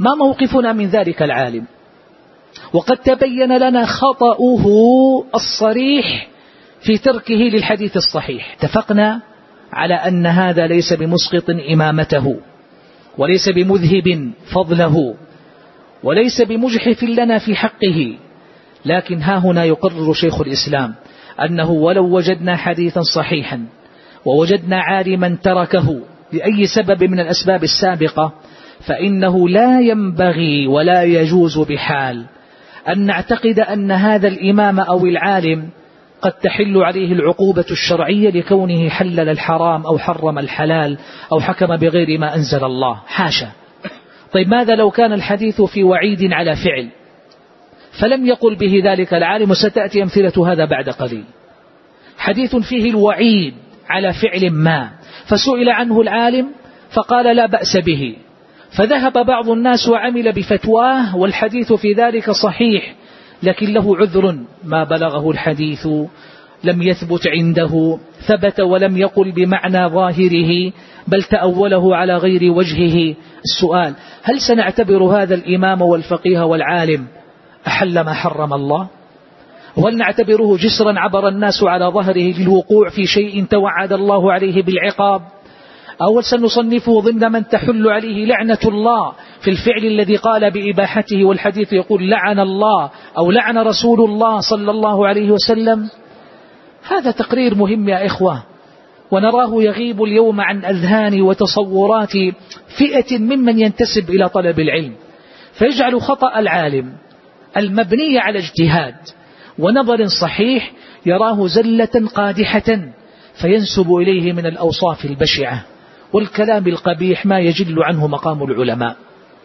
ما موقفنا من ذلك العالم؟ وقد تبين لنا خطأه الصريح في تركه للحديث الصحيح. اتفقنا على أن هذا ليس بمسقط إمامته، وليس بمذهب فضله، وليس بمجحف لنا في حقه، لكن ها هنا يقرر شيخ الإسلام أنه ولو وجدنا حديثا صحيحا ووجدنا عالما تركه لأي سبب من الأسباب السابقة، فإنه لا ينبغي ولا يجوز بحال أن نعتقد أن هذا الإمام أو العالم قد تحل عليه العقوبة الشرعية لكونه حلل الحرام أو حرم الحلال أو حكم بغير ما أنزل الله، حاشا. طيب ماذا لو كان الحديث في وعيد على فعل فلم يقل به ذلك العالم؟ وستأتي أمثلة هذا بعد قليل. حديث فيه الوعيد على فعل ما فسئل عنه العالم فقال لا بأس به، فذهب بعض الناس وعمل بفتواه والحديث في ذلك صحيح، لكن له عذر، ما بلغه الحديث لم يثبت عنده، ثبت ولم يقل بمعنى ظاهره بل تأوله على غير وجهه. السؤال: هل سنعتبر هذا الإمام والفقيه والعالم أحل ما حرم الله؟ وهل نعتبره جسرا عبر الناس على ظهره للوقوع في شيء توعد الله عليه بالعقاب؟ أو سنصنفه ضمن من تحل عليه لعنة الله في الفعل الذي قال بإباحته والحديث يقول لعن الله أو لعن رسول الله صلى الله عليه وسلم؟ هذا تقرير مهم يا إخوة، ونراه يغيب اليوم عن أذهان وتصورات فئة ممن ينتسب إلى طلب العلم، فيجعل خطأ العالم المبني على اجتهاد ونظر صحيح يراه زلة قادحة فينسب إليه من الأوصاف البشعة والكلام القبيح ما يجل عنه مقام العلماء.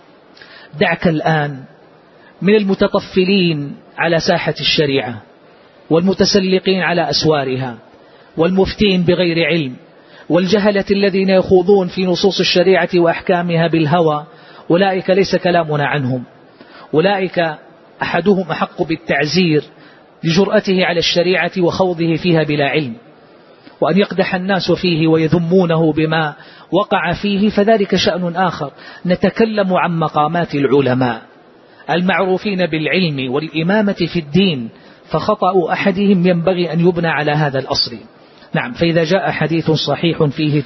دعك الآن من المتطفلين على ساحة الشريعة والمتسلقين على أسوارها والمفتين بغير علم والجهلة الذين يخوضون في نصوص الشريعة وأحكامها بالهوى، أولئك ليس كلامنا عنهم، أولئك أحدهم أحق بالتعزير لجرأته على الشريعة وخوضه فيها بلا علم، وأن يقدح الناس فيه ويذمونه بما وقع فيه فذلك شأن آخر. نتكلم عن مقامات العلماء المعروفين بالعلم والإمامة في الدين، فخطأ أحدهم ينبغي أن يبنى على هذا الأصل. نعم. فإذا جاء حديث صحيح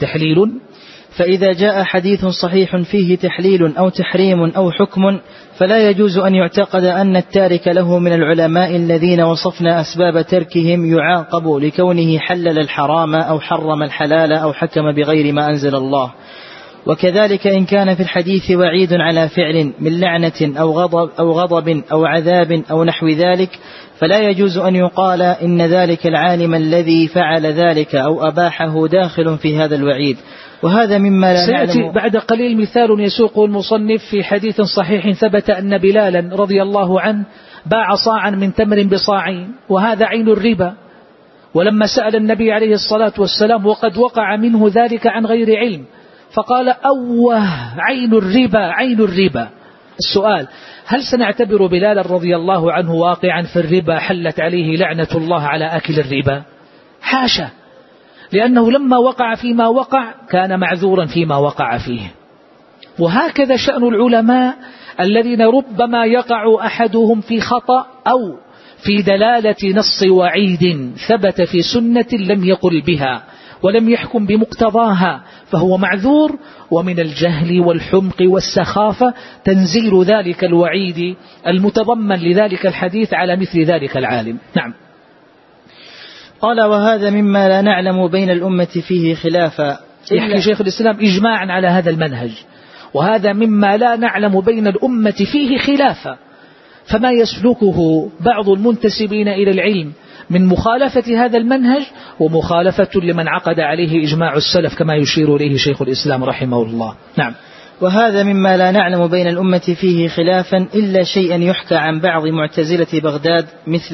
فيه تحليل أو تحريم أو حكم فلا يجوز أن يعتقد أن التارك له من العلماء الذين وصفنا أسباب تركهم يعاقب لكونه حلل الحرام أو حرم الحلال أو حكم بغير ما أنزل الله. وكذلك إن كان في الحديث وعيد على فعل من لعنة أو غضب أو عذاب أو نحو ذلك فلا يجوز أن يقال إن ذلك العالم الذي فعل ذلك أو أباحه داخل في هذا الوعيد. وهذا مما لا نعلم. سيأتي بعد قليل مثال يسوقه المصنف في حديث صحيح ثبت أن بلالا رضي الله عنه باع صاعا من تمر بصاعين، وهذا عين الربا، ولما سأل النبي عليه الصلاة والسلام وقد وقع منه ذلك عن غير علم فقال أوه عين الربا. السؤال: هل سنعتبر بلالا رضي الله عنه واقعا في الربا حلت عليه لعنة الله على أكل الربا؟ حاشا، لأنه لما وقع فيما وقع كان معذورا فيما وقع فيه. وهكذا شأن العلماء الذين ربما يقع أحدهم في خطأ أو في دلالة نص وعيد ثبت في سنة لم يقل بها ولم يحكم بمقتضاها فهو معذور، ومن الجهل والحمق والسخافة تنزيل ذلك الوعيد المتضمن لذلك الحديث على مثل ذلك العالم. نعم. قال: وهذا مما لا نعلم بين الأمة فيه خلافا. يحكي شيخ الإسلام إجماعا على هذا المنهج، وهذا مما لا نعلم بين الأمة فيه خلافا، فما يسلكه بعض المنتسبين إلى العلم من مخالفة هذا المنهج ومخالفة لمن عقد عليه إجماع السلف كما يشير إليه شيخ الإسلام رحمه الله. نعم. وهذا مما لا نعلم بين الأمة فيه خلافا إلا شيئا يحكى عن بعض معتزلة بغداد مثل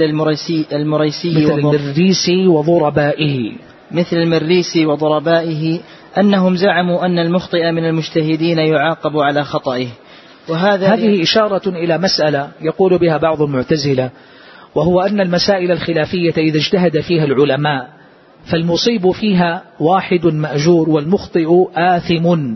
المريسي وضربائه أنهم زعموا أن المخطئ من المجتهدين يعاقب على خطئه. هذه إشارة إلى مسألة يقول بها بعض المعتزلة، وهو أن المسائل الخلافية إذا اجتهد فيها العلماء فالمصيب فيها واحد مأجور والمخطئ آثم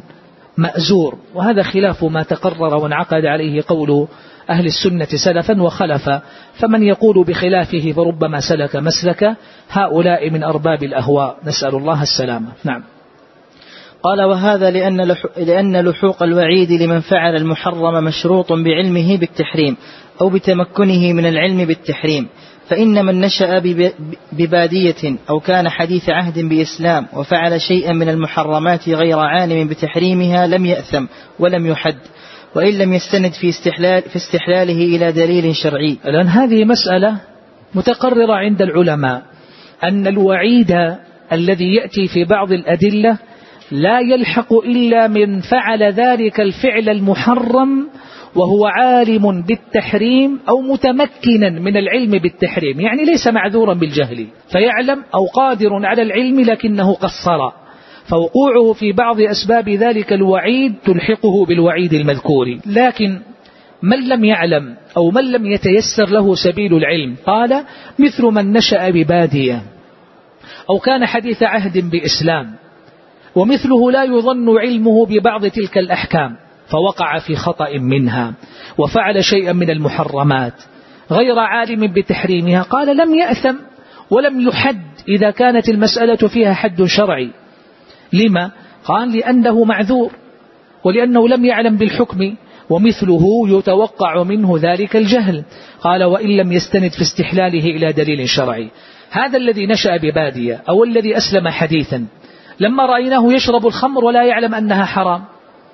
مأزور، وهذا خلاف ما تقرر وانعقد عليه قول أهل السنة سلفا وخلفا، فمن يقول بخلافه فربما سلك مسلك هؤلاء من أرباب الأهواء، نسأل الله السلامة. نعم. قال: وهذا لأن لحوق الوعيد لمن فعل المحرم مشروط بعلمه بالتحريم أو بتمكنه من العلم بالتحريم، فإن من نشأ ببادية أو كان حديث عهد بإسلام وفعل شيئا من المحرمات غير عالم بتحريمها لم يأثم ولم يحد، وإن لم يستند في استحلاله إلى دليل شرعي. الآن هذه مسألة متقررة عند العلماء، أن الوعيد الذي يأتي في بعض الأدلة لا يلحق إلا من فعل ذلك الفعل المحرم وهو عالم بالتحريم أو متمكنا من العلم بالتحريم، يعني ليس معذورا بالجهل فيعلم أو قادر على العلم لكنه قصر، فوقوعه في بعض أسباب ذلك الوعيد تلحقه بالوعيد المذكور. لكن من لم يعلم أو من لم يتيسر له سبيل العلم، قال: مثل من نشأ ببادية أو كان حديث عهد بإسلام ومثله لا يظن علمه ببعض تلك الأحكام فوقع في خطأ منها وفعل شيئا من المحرمات غير عالم بتحريمها، قال: لم يأثم ولم يحد إذا كانت المسألة فيها حد شرعي. لما؟ قال: لأنه معذور ولأنه لم يعلم بالحكم ومثله يتوقع منه ذلك الجهل. قال: وإن لم يستند في استحلاله إلى دليل شرعي. هذا الذي نشأ ببادية أو الذي أسلم حديثا لما رأيناه يشرب الخمر ولا يعلم أنها حرام،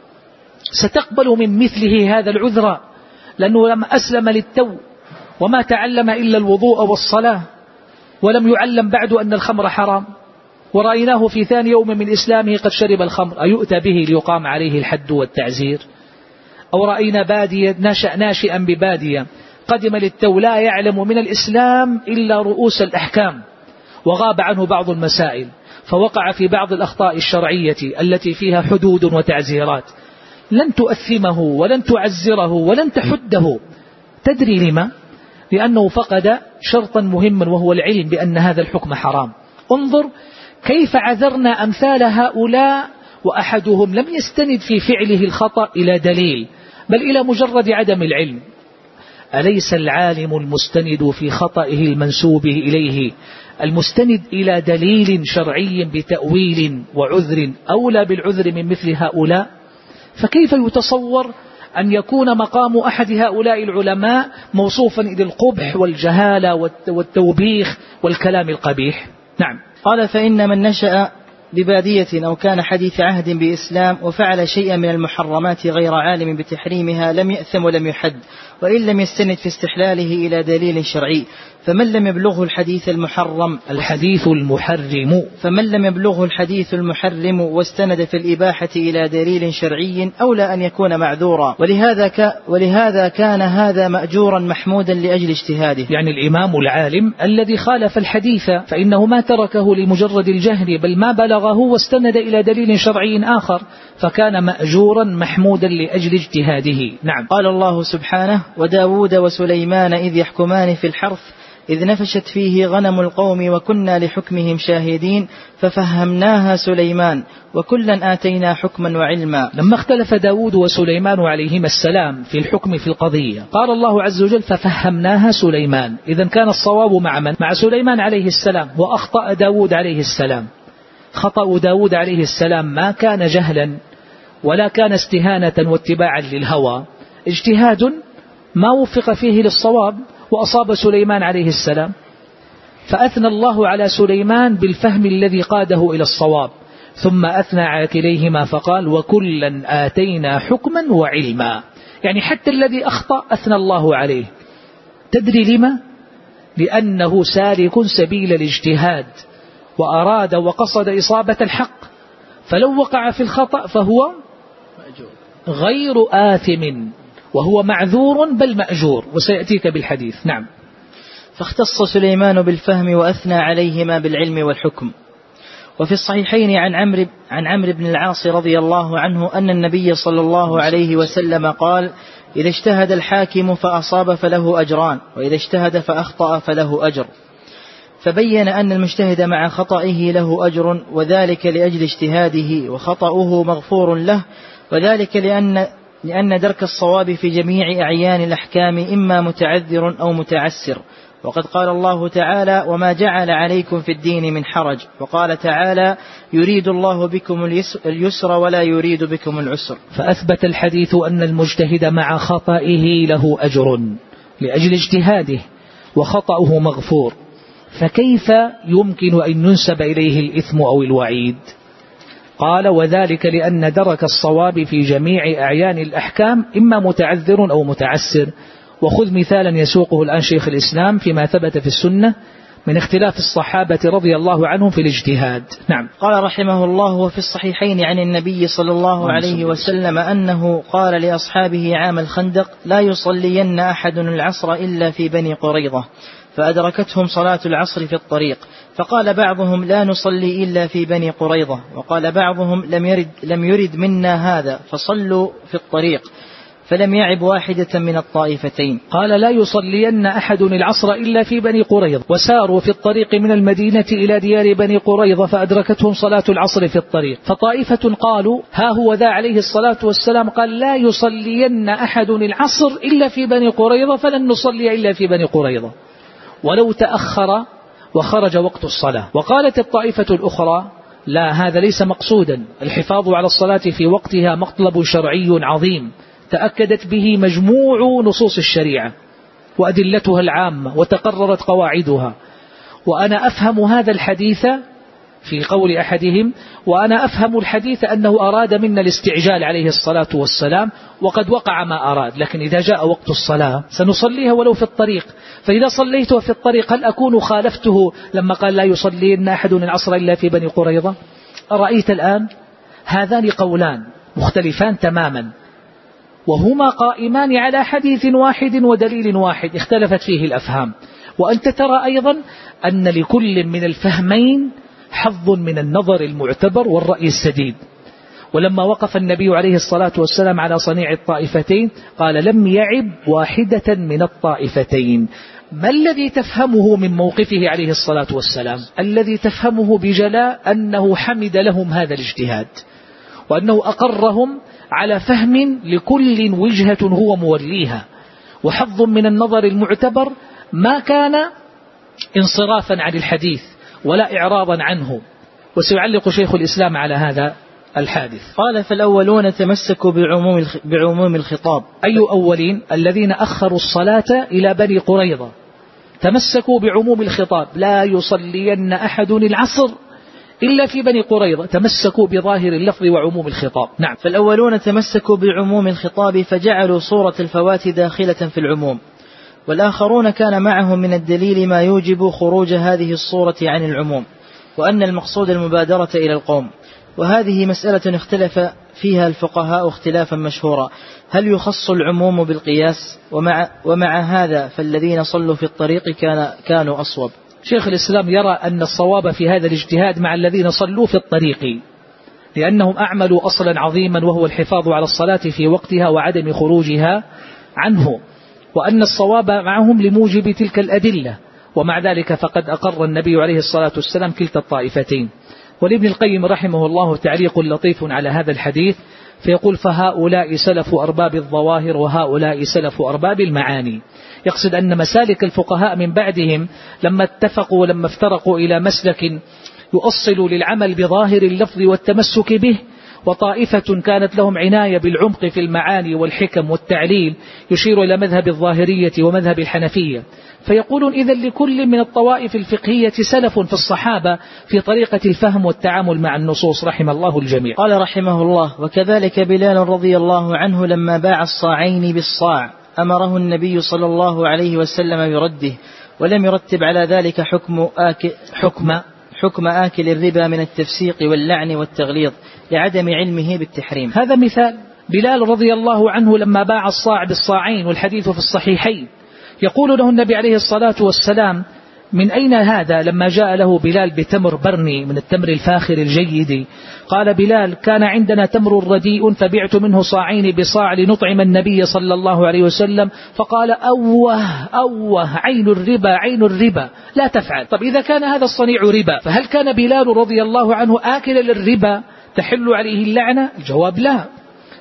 ستقبل من مثله هذا العذر، لأنه لما أسلم للتو وما تعلم إلا الوضوء والصلاة ولم يعلم بعد أن الخمر حرام، ورأيناه في ثاني يوم من إسلامه قد شرب الخمر، أيؤتى به ليقام عليه الحد والتعزير؟ أو رأينا بادية ناشئا ببادية قدم للتو لا يعلم من الإسلام إلا رؤوس الأحكام وغاب عنه بعض المسائل فوقع في بعض الأخطاء الشرعية التي فيها حدود وتعزيرات، لن تؤثمه ولن تعزره ولن تحده. تدري لما؟ لأنه فقد شرطا مهما وهو العلم بأن هذا الحكم حرام. انظر كيف عذرنا أمثال هؤلاء وأحدهم لم يستند في فعله الخطأ إلى دليل بل إلى مجرد عدم العلم. أليس العالم المستند في خطئه المنسوب إليه المستند إلى دليل شرعي بتأويل وعذر أولى بالعذر من مثل هؤلاء؟ فكيف يتصور أن يكون مقام أحد هؤلاء العلماء موصوفا إلى القبح والجهالة والتوبيخ والكلام القبيح؟ نعم. قال: فإن من نشأ ببادية أو كان حديث عهد بإسلام وفعل شيئا من المحرمات غير عالم بتحريمها لم يأثم ولم يحد، وإن لم يستند في استحلاله إلى دليل شرعي. فمن لم يبلغه الحديث المحرم فمن لم يبلغه الحديث المحرم واستند في الإباحة إلى دليل شرعي أولى أن يكون معذورا، ولهذا كان هذا مأجورا محمودا لأجل اجتهاده. يعني الإمام العالم الذي خالف الحديث فإنه ما تركه لمجرد الجهل بل ما بلغه واستند إلى دليل شرعي آخر فكان مأجورا محمودا لأجل اجتهاده. نعم. قال الله سبحانه: وداود وسليمان إذ يحكمان في الحرث إذ نفشت فيه غنم القوم وكنا لحكمهم شاهدين ففهمناها سليمان وكلا آتينا حكما وعلما. لما اختلف داود وسليمان عليهما السلام في الحكم في القضية قال الله عز وجل: ففهمناها سليمان. إذن كان الصواب مع من؟ مع سليمان عليه السلام، وأخطأ داود عليه السلام. خطأ داود عليه السلام ما كان جهلا ولا كان استهانة واتباعا للهوى، اجتهاد ما وفق فيه للصواب، وأصاب سليمان عليه السلام. فأثنى الله على سليمان بالفهم الذي قاده إلى الصواب، ثم أثنى على كليهما فقال: وكلا آتينا حكما وعلما. يعني حتى الذي أخطأ أثنى الله عليه. تدري لما؟ لأنه سالك سبيل الاجتهاد وأراد وقصد إصابة الحق، فلو وقع في الخطأ فهو غير آثم وهو معذور بل مأجور، وسيأتيك بالحديث. نعم. فاختص سليمان بالفهم وأثنى عليهما بالعلم والحكم. وفي الصحيحين عن عمرو بن العاص رضي الله عنه أن النبي صلى الله عليه وسلم قال: إذا اجتهد الحاكم فأصاب فله أجران، وإذا اجتهد فأخطأ فله أجر. فبين أن المجتهد مع خطئه له أجر، وذلك لأجل اجتهاده، وخطأه مغفور له، وذلك لأن درك الصواب في جميع أعيان الأحكام إما متعذر أو متعسر. وقد قال الله تعالى: وما جعل عليكم في الدين من حرج. وقال تعالى: يريد الله بكم اليسر ولا يريد بكم العسر. فأثبت الحديث أن المجتهد مع خطئه له أجر لأجل اجتهاده وخطأه مغفور، فكيف يمكن أن ينسب إليه الإثم أو الوعيد؟ قال: وذلك لأن درك الصواب في جميع أعيان الأحكام إما متعذر أو متعسر. وخذ مثالا يسوقه الآن شيخ الإسلام فيما ثبت في السنة من اختلاف الصحابة رضي الله عنهم في الاجتهاد. نعم. قال رحمه الله: وفي الصحيحين عن النبي صلى الله عليه وسلم أنه قال لأصحابه عام الخندق: لا يصلين أحد العصر إلا في بني قريظة، فأدركتهم صلاة العصر في الطريق، فقال بعضهم: لا نصلي إلا في بني قريظة، وقال بعضهم: لم يرد منا هذا، فصلوا في الطريق، فلم يعب واحدة من الطائفتين. قال: لا يصلين أحد العصر إلا في بني قريظة، وساروا في الطريق من المدينة إلى ديار بني قريظة فأدركتهم صلاة العصر في الطريق، فطائفة قالوا: ها هو ذا عليه الصلاة والسلام قال: لا يصلين أحد العصر إلا في بني قريظة، فلن نصلي إلا في بني قريظة ولو تأخر وخرج وقت الصلاة. وقالت الطائفة الأخرى: لا، هذا ليس مقصودا، الحفاظ على الصلاة في وقتها مطلب شرعي عظيم تأكدت به مجموع نصوص الشريعة وأدلتها العامة وتقررت قواعدها. وأنا أفهم هذا الحديث في قول أحدهم، وأنا أفهم الحديث أنه أراد منا الاستعجال عليه الصلاة والسلام، وقد وقع ما أراد، لكن إذا جاء وقت الصلاة سنصليها ولو في الطريق. فإذا صليتها في الطريق هل أكون خالفته لما قال: لا يصلين أحد العصر إلا في بني قريظة؟ أرأيت الآن؟ هذان قولان مختلفان تماما، وهما قائمان على حديث واحد ودليل واحد اختلفت فيه الأفهام. وأنت ترى أيضا أن لكل من الفهمين حظ من النظر المعتبر والرأي السديد. ولما وقف النبي عليه الصلاة والسلام على صنيع الطائفتين قال: لم يعب واحدة من الطائفتين. ما الذي تفهمه من موقفه عليه الصلاة والسلام؟ الذي تفهمه بجلاء أنه حمد لهم هذا الاجتهاد، وأنه أقرهم على فهم لكل وجهة هو موليها، وحظ من النظر المعتبر ما كان انصرافا عن الحديث ولا إعراضا عنه. وسيعلق شيخ الإسلام على هذا الحادث. قال: فالأولون تمسكوا بعموم الخطاب. أي أولين؟ الذين أخروا الصلاة إلى بني قريظة تمسكوا بعموم الخطاب، لا يصلين أحد العصر إلا في بني قريظة، تمسكوا بظاهر اللفظ وعموم الخطاب. نعم. فالأولون تمسكوا بعموم الخطاب فجعلوا صورة الفوات داخلة في العموم، والآخرون كان معهم من الدليل ما يوجب خروج هذه الصورة عن العموم، وأن المقصود المبادرة إلى القوم. وهذه مسألة اختلف فيها الفقهاء اختلافا مشهورا: هل يخص العموم بالقياس؟ ومع هذا فالذين صلوا في الطريق كانوا أصوب. شيخ الإسلام يرى أن الصواب في هذا الاجتهاد مع الذين صلوا في الطريق، لأنهم أعملوا أصلا عظيما وهو الحفاظ على الصلاة في وقتها وعدم خروجها عنه، وأن الصواب معهم لموجب تلك الأدلة. ومع ذلك فقد أقر النبي عليه الصلاة والسلام كلتا الطائفتين. ولابن القيم رحمه الله تعليق لطيف على هذا الحديث فيقول: فهؤلاء سلف أرباب الظواهر وهؤلاء سلف أرباب المعاني. يقصد أن مسالك الفقهاء من بعدهم لما اتفقوا ولما افترقوا إلى مسلك يؤصل للعمل بظاهر اللفظ والتمسك به، وطائفة كانت لهم عناية بالعمق في المعاني والحكم والتعليل يشير إلى مذهب الظاهرية ومذهب الحنفية. فيقولون: إذن لكل من الطوائف الفقهية سلف في الصحابة في طريقة الفهم والتعامل مع النصوص رحم الله الجميع. قال رحمه الله: وكذلك بلال رضي الله عنه لما باع الصاعين بالصاع أمره النبي صلى الله عليه وسلم برده، ولم يرتب على ذلك حكم آكل الربا من التفسيق واللعن والتغليظ لعدم علمه بالتحريم. هذا مثال. بلال رضي الله عنه لما باع الصاع بالصاعين، والحديث في الصحيحين، يقول له النبي عليه الصلاة والسلام: من أين هذا؟ لما جاء له بلال بتمر برني من التمر الفاخر الجيد، قال بلال: كان عندنا تمر رديء فبعت منه صاعين بصاع لنطعم النبي صلى الله عليه وسلم. فقال: أوه عين الربا عين الربا لا تفعل. طب إذا كان هذا الصنيع ربا، فهل كان بلال رضي الله عنه آكلا للربا تحل عليه اللعنة؟ الجواب لا.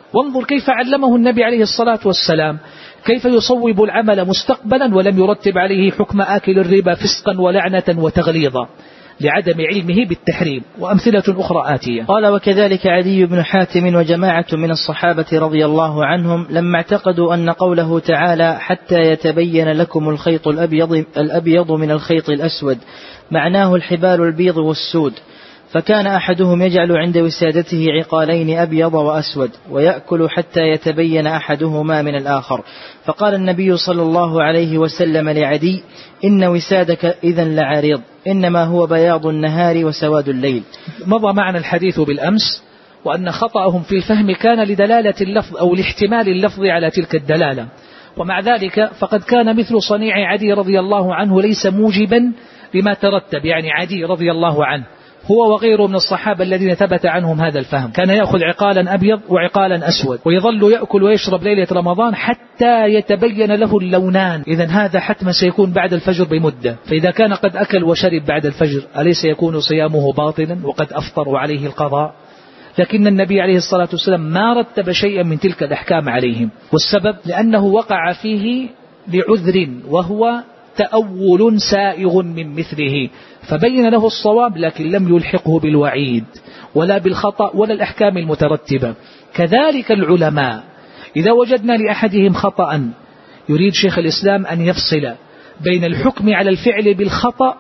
وانظر كيف علمه النبي عليه الصلاة والسلام كيف يصوب العمل مستقبلا ولم يرتب عليه حكم آكل الربا فسقا ولعنة وتغليظا لعدم علمه بالتحريم. وأمثلة أخرى آتية. قال: وكذلك عدي بن حاتم وجماعة من الصحابة رضي الله عنهم لما اعتقدوا أن قوله تعالى حتى يتبين لكم الخيط الأبيض من الخيط الأسود معناه الحبال البيض والسود، فكان أحدهم يجعل عند وسادته عقالين أبيض وأسود ويأكل حتى يتبين أحدهما من الآخر، فقال النبي صلى الله عليه وسلم لعدي: إن وسادك إذن لعريض، إنما هو بياض النهار وسواد الليل. مضى معنا الحديث بالأمس وأن خطأهم في الفهم كان لدلالة اللفظ أو لاحتمال اللفظ على تلك الدلالة، ومع ذلك فقد كان مثل صنيع عدي رضي الله عنه ليس موجبا لما ترتب. يعني عدي رضي الله عنه هو وغيره من الصحابة الذين ثبت عنهم هذا الفهم كان يأخذ عقالا أبيض وعقالا أسود ويظل يأكل ويشرب ليلة رمضان حتى يتبين له اللونان. إذن هذا حتما سيكون بعد الفجر بمدة، فإذا كان قد أكل وشرب بعد الفجر أليس يكون صيامه باطلا وقد أفطر وعليه القضاء؟ لكن النبي عليه الصلاة والسلام ما رتب شيئا من تلك الأحكام عليهم، والسبب لأنه وقع فيه لعذر وهو تأول سائغ من مثله، فبين له الصواب لكن لم يلحقه بالوعيد ولا بالخطأ ولا الأحكام المترتبة. كذلك العلماء إذا وجدنا لأحدهم خطأ يريد شيخ الإسلام أن يفصل بين الحكم على الفعل بالخطأ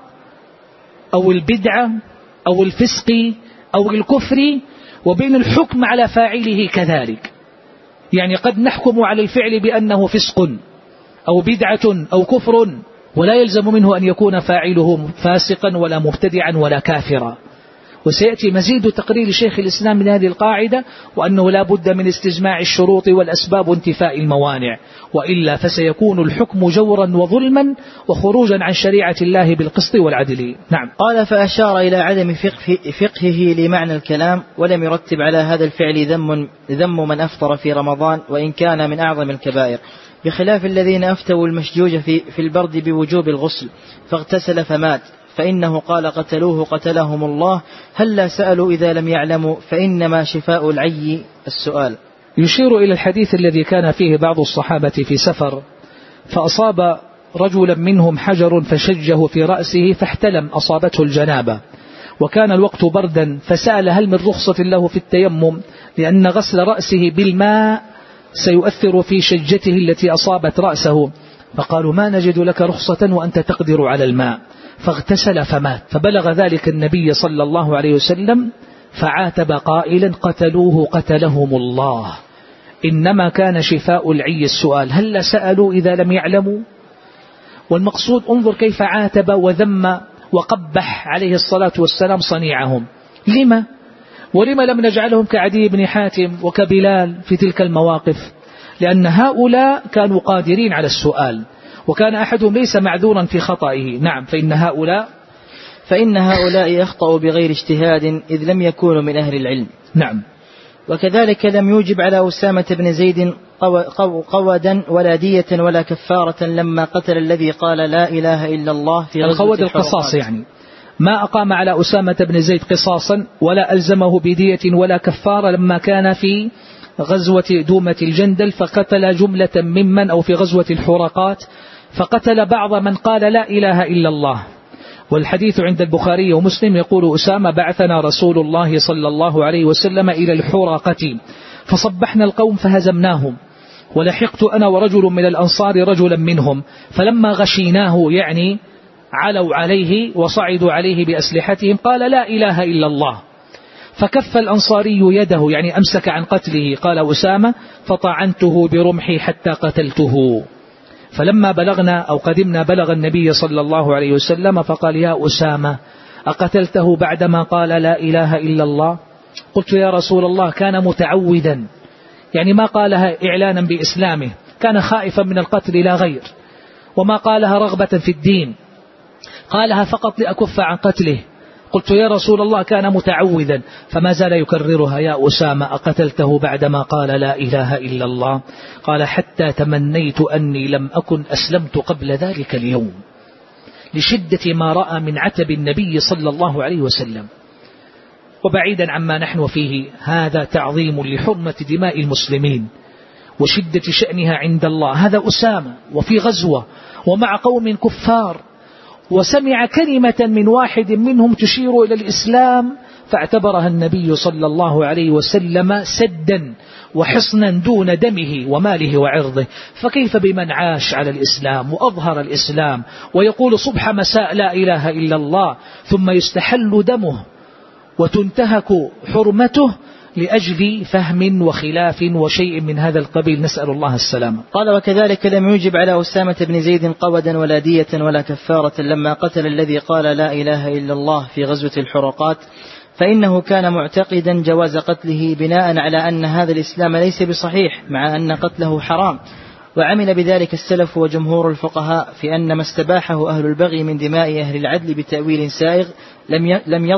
أو البدعة أو الفسق أو الكفر وبين الحكم على فاعله كذلك. يعني قد نحكم على الفعل بأنه فسق أو بدعة أو كفر ولا يلزم منه أن يكون فاعله فاسقا ولا مبتدعا ولا كافرا. وسيأتي مزيد تقرير شيخ الإسلام من هذه القاعدة، وأنه لا بد من استجماع الشروط والأسباب وانتفاء الموانع، وإلا فسيكون الحكم جورا وظلما وخروجا عن شريعة الله بالقسط والعدل. نعم. قال: فأشار إلى عدم فقهه لمعنى الكلام، ولم يرتب على هذا الفعل ذم من أفطر في رمضان وإن كان من أعظم الكبائر، بخلاف الذين أفتوا المشجوج في البرد بوجوب الغسل فاغتسل فمات، فإنه قال قتلوه قتلهم الله، هل سألوا إذا لم يعلموا، فإنما شفاء العي السؤال. يشير إلى الحديث الذي كان فيه بعض الصحابة في سفر فأصاب رجلا منهم حجر فشجه في رأسه فاحتلم، أصابته الجنابة وكان الوقت بردا، فسأل هل من رخصة له في التيمم، لأن غسل رأسه بالماء سيؤثر في شجته التي أصابت رأسه، فقالوا ما نجد لك رخصة وأنت تقدر على الماء، فاغتسل فمات. فبلغ ذلك النبي صلى الله عليه وسلم فعاتب قائلا قتلوه قتلهم الله، إنما كان شفاء العي السؤال، هل سألوا إذا لم يعلموا؟ والمقصود انظر كيف عاتب وذم وقبح عليه الصلاة والسلام صنيعهم. لما؟ ولما لم نجعلهم كعدي بن حاتم وكبلال في تلك المواقف؟ لأن هؤلاء كانوا قادرين على السؤال، وكان أحدهم ليس معذورا في خطئه. نعم. فإن هؤلاء يخطأوا بغير اجتهاد إذ لم يكونوا من أهل العلم. نعم. وكذلك لم يوجب على أسامة بن زيد قودا ولا دية ولا كفارة لما قتل الذي قال لا إله إلا الله في غزوة القود القصاص، يعني ما أقام على أسامة بن زيد قصاصا ولا ألزمه بدية ولا كفارة لما كان في غزوة دومة الجندل فقتل جملة ممن، أو في غزوة الحرقات فقتل بعض من قال لا إله إلا الله. والحديث عند البخاري ومسلم يقول أسامة بعثنا رسول الله صلى الله عليه وسلم إلى الحرقة فصبحنا القوم فهزمناهم، ولحقت أنا ورجل من الأنصار رجلا منهم، فلما غشيناه يعني علوا عليه وصعدوا عليه بأسلحتهم قال لا إله إلا الله، فكف الأنصاري يده يعني أمسك عن قتله، قال أسامة فطعنته برمحي حتى قتلته. فلما بلغنا أو قدمنا بلغ النبي صلى الله عليه وسلم فقال يا أسامة أقتلته بعدما قال لا إله إلا الله؟ قلت يا رسول الله كان متعودا، يعني ما قالها إعلانا بإسلامه، كان خائفا من القتل لا غير، وما قالها رغبة في الدين، قالها فقط لأكف عن قتله. قلت يا رسول الله كان متعوذا، فما زال يكررها يا أسامة أقتلته بعدما قال لا إله إلا الله؟ قال حتى تمنيت أني لم أكن أسلمت قبل ذلك اليوم، لشدة ما رأى من عتب النبي صلى الله عليه وسلم. وبعيدا عما نحن فيه، هذا تعظيم لحرمة دماء المسلمين وشدة شأنها عند الله. هذا أسامة وفي غزوة ومع قوم كفار، وسمع كلمة من واحد منهم تشير إلى الإسلام، فاعتبرها النبي صلى الله عليه وسلم سدا وحصنا دون دمه وماله وعرضه. فكيف بمن عاش على الإسلام وأظهر الإسلام ويقول صبح مساء لا إله إلا الله، ثم يستحل دمه وتنتهك حرمته لأجل فهم وخلاف وشيء من هذا القبيل، نسأل الله السلامة. قال: وكذلك لم يوجب على أسامة بن زيد قودا ولا دية ولا كفارة لما قتل الذي قال لا إله إلا الله في غزوة الحرقات، فإنه كان معتقدا جواز قتله بناء على أن هذا الإسلام ليس بصحيح، مع أن قتله حرام. وعمل بذلك السلف وجمهور الفقهاء في أن ما استباحه أهل البغي من دماء أهل العدل بتأويل سائغ لم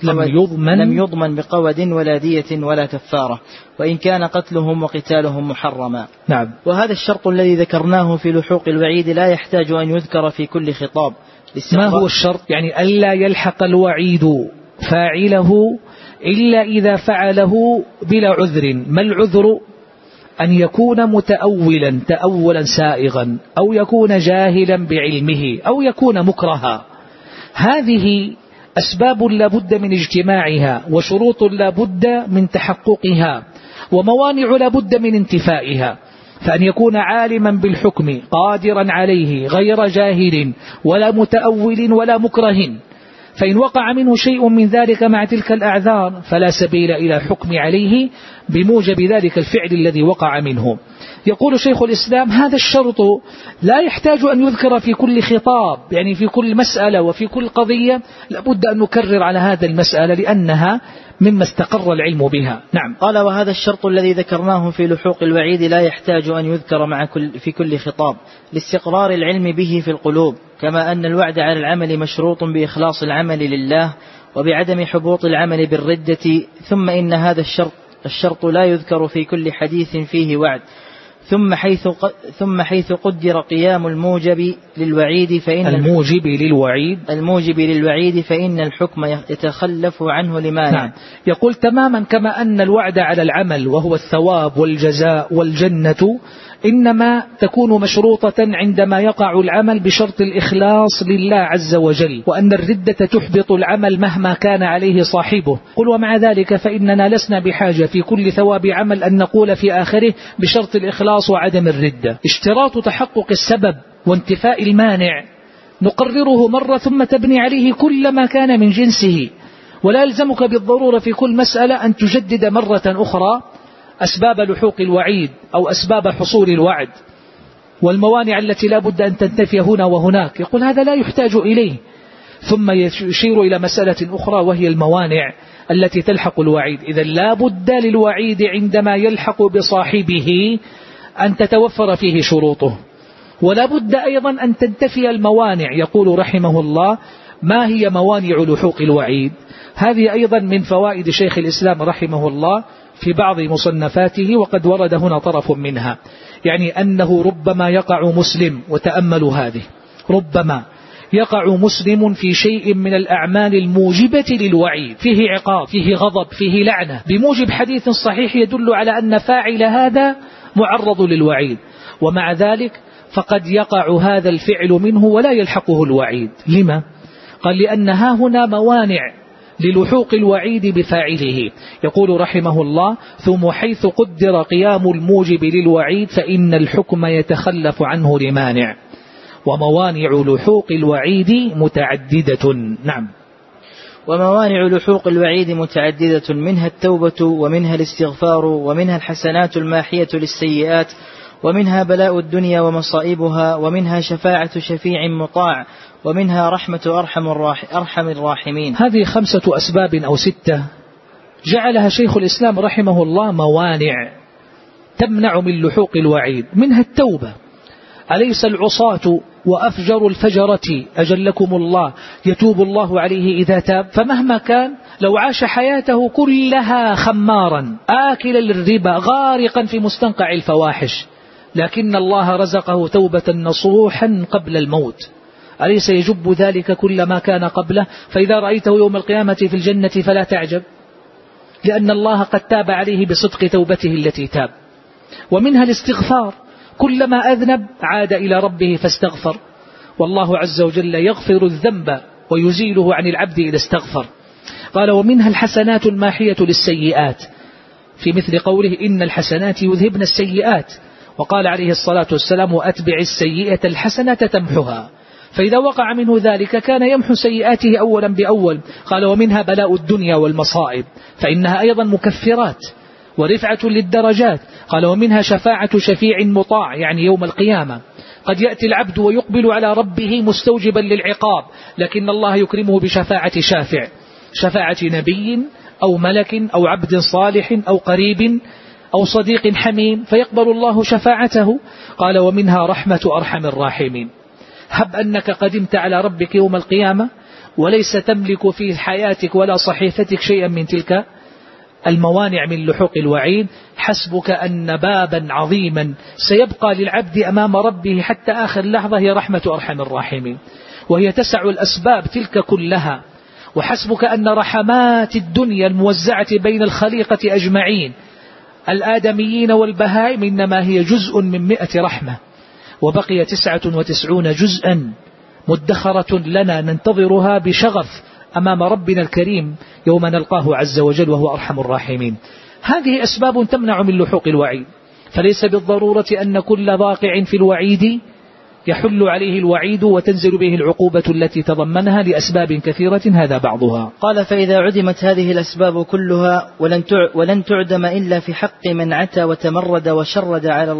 يضمن بقود ولا دية ولا كفارة، وإن كان قتلهم وقتالهم محرما. نعم. وهذا الشرط الذي ذكرناه في لحوق الوعيد لا يحتاج أن يذكر في كل خطاب. ما هو الشرط؟ يعني ألا يلحق الوعيد فاعله إلا إذا فعله بلا عذر. ما العذر؟ أن يكون متأولا تأولا سائغا، أو يكون جاهلا بعلمه، أو يكون مكرها. هذه أسباب لا بد من اجتماعها، وشروط لا بد من تحققها، وموانع لا بد من انتفائها. فأن يكون عالما بالحكم قادرا عليه غير جاهل ولا متأول ولا مكره، فإن وقع منه شيء من ذلك مع تلك الأعذار فلا سبيل إلى حكم عليه بموجب ذلك الفعل الذي وقع منه. يقول شيخ الإسلام: هذا الشرط لا يحتاج أن يذكر في كل خطاب، يعني في كل مسألة وفي كل قضية لابد أن نكرر على هذا المسألة لأنها مما استقر العلم بها. نعم. قال: وهذا الشرط الذي ذكرناه في لحوق الوعيد لا يحتاج أن يذكر في كل خطاب لاستقرار العلم به في القلوب، كما أن الوعد على العمل مشروط بإخلاص العمل لله وبعدم حبوط العمل بالردة. ثم إن هذا الشرط لا يذكر في كل حديث فيه وعد. ثم حيث قدر قيام الموجب للوعيد فإن الحكم يتخلف عنه لمانع. نعم. يقول: تماما كما أن الوعد على العمل وهو الثواب والجزاء والجنة إنما تكون مشروطة عندما يقع العمل بشرط الإخلاص لله عز وجل، وأن الردة تحبط العمل مهما كان عليه صاحبه. قل: ومع ذلك فإننا لسنا بحاجة في كل ثواب عمل أن نقول في آخره بشرط الإخلاص وعدم الردة. اشتراط تحقق السبب وانتفاء المانع نقرره مرة ثم تبني عليه كل ما كان من جنسه، ولا يلزمك بالضرورة في كل مسألة أن تجدد مرة أخرى أسباب لحوق الوعيد أو أسباب حصول الوعد والموانع التي لا بد أن تنتفي هنا وهناك. يقول: هذا لا يحتاج إليه. ثم يشير إلى مسألة أخرى وهي الموانع التي تلحق الوعيد. إذا لا بد للوعيد عندما يلحق بصاحبه أن تتوفر فيه شروطه، ولا بد أيضا أن تنتفي الموانع. يقول رحمه الله: ما هي موانع لحوق الوعيد؟ هذه أيضا من فوائد شيخ الإسلام رحمه الله في بعض مصنفاته، وقد ورد هنا طرف منها. يعني أنه ربما يقع مسلم، وتأملوا هذه، ربما يقع مسلم في شيء من الأعمال الموجبة للوعيد، فيه عقاب، فيه غضب، فيه لعنة، بموجب حديث صحيح يدل على أن فاعل هذا معرض للوعيد، ومع ذلك فقد يقع هذا الفعل منه ولا يلحقه الوعيد. لما؟ قال: لأنها هنا موانع للحوق الوعيد بفاعله. يقول رحمه الله: ثم حيث قدر قيام الموجب للوعيد فإن الحكم يتخلف عنه لمانع، وموانع لحوق الوعيد متعددة. نعم. وموانع لحوق الوعيد متعددة، منها التوبة، ومنها الاستغفار، ومنها الحسنات الماحية للسيئات، ومنها بلاء الدنيا ومصائبها، ومنها شفاعة شفيع مطاع، ومنها رحمة أرحم الراحمين. هذه 5 أسباب أو 6 جعلها شيخ الإسلام رحمه الله موانع تمنع من لحوق الوعيد. منها التوبة. أليس العصاة وأفجر الفجرة أجلكم الله يتوب الله عليه إذا تاب؟ فمهما كان لو عاش حياته كلها خمارا آكلا للربا غارقا في مستنقع الفواحش، لكن الله رزقه توبة نصوحا قبل الموت، أليس يجب ذلك كل ما كان قبله؟ فإذا رأيته يوم القيامة في الجنة فلا تعجب، لأن الله قد تاب عليه بصدق توبته التي تاب. ومنها الاستغفار، كلما أذنب عاد إلى ربه فاستغفر، والله عز وجل يغفر الذنب ويزيله عن العبد إذا استغفر. قال ومنها الحسنات الماحية للسيئات، في مثل قوله إن الحسنات يذهبن السيئات، وقال عليه الصلاة والسلام وأتبع السيئة الحسنة تمحها، فإذا وقع منه ذلك كان يمحو سيئاته أولا بأول. قال ومنها بلاء الدنيا والمصائب، فإنها أيضا مكفرات ورفعة للدرجات. قال ومنها شفاعة شفيع مطاع، يعني يوم القيامة قد يأتي العبد ويقبل على ربه مستوجبا للعقاب، لكن الله يكرمه بشفاعة شافع، شفاعة نبي أو ملك أو عبد صالح أو قريب أو صديق حميم، فيقبل الله شفاعته. قال ومنها رحمة أرحم الراحمين، هب أنك قدمت على ربك يوم القيامة وليس تملك في حياتك ولا صحيفتك شيئا من تلك الموانع من لحوق الوعيد، حسبك أن بابا عظيما سيبقى للعبد أمام ربه حتى آخر لحظة هي رحمة أرحم الراحمين، وهي تسع الأسباب تلك كلها. وحسبك أن رحمات الدنيا الموزعة بين الخليقة أجمعين الآدميين والبهائم إنما هي جزء من 100 رحمة، وبقي 99 جزءا مدخرة لنا ننتظرها بشغف أمام ربنا الكريم يوم نلقاه عز وجل وهو أرحم الراحمين. هذه أسباب تمنع من لحوق الوعيد، فليس بالضرورة أن كل واقع في الوعيد يحل عليه الوعيد وتنزل به العقوبة التي تضمنها لأسباب كثيرة، هذا بعضها. قال فإذا عدمت هذه الأسباب كلها ولن تعدم إلا في حق من عتى وتمرد وشرد على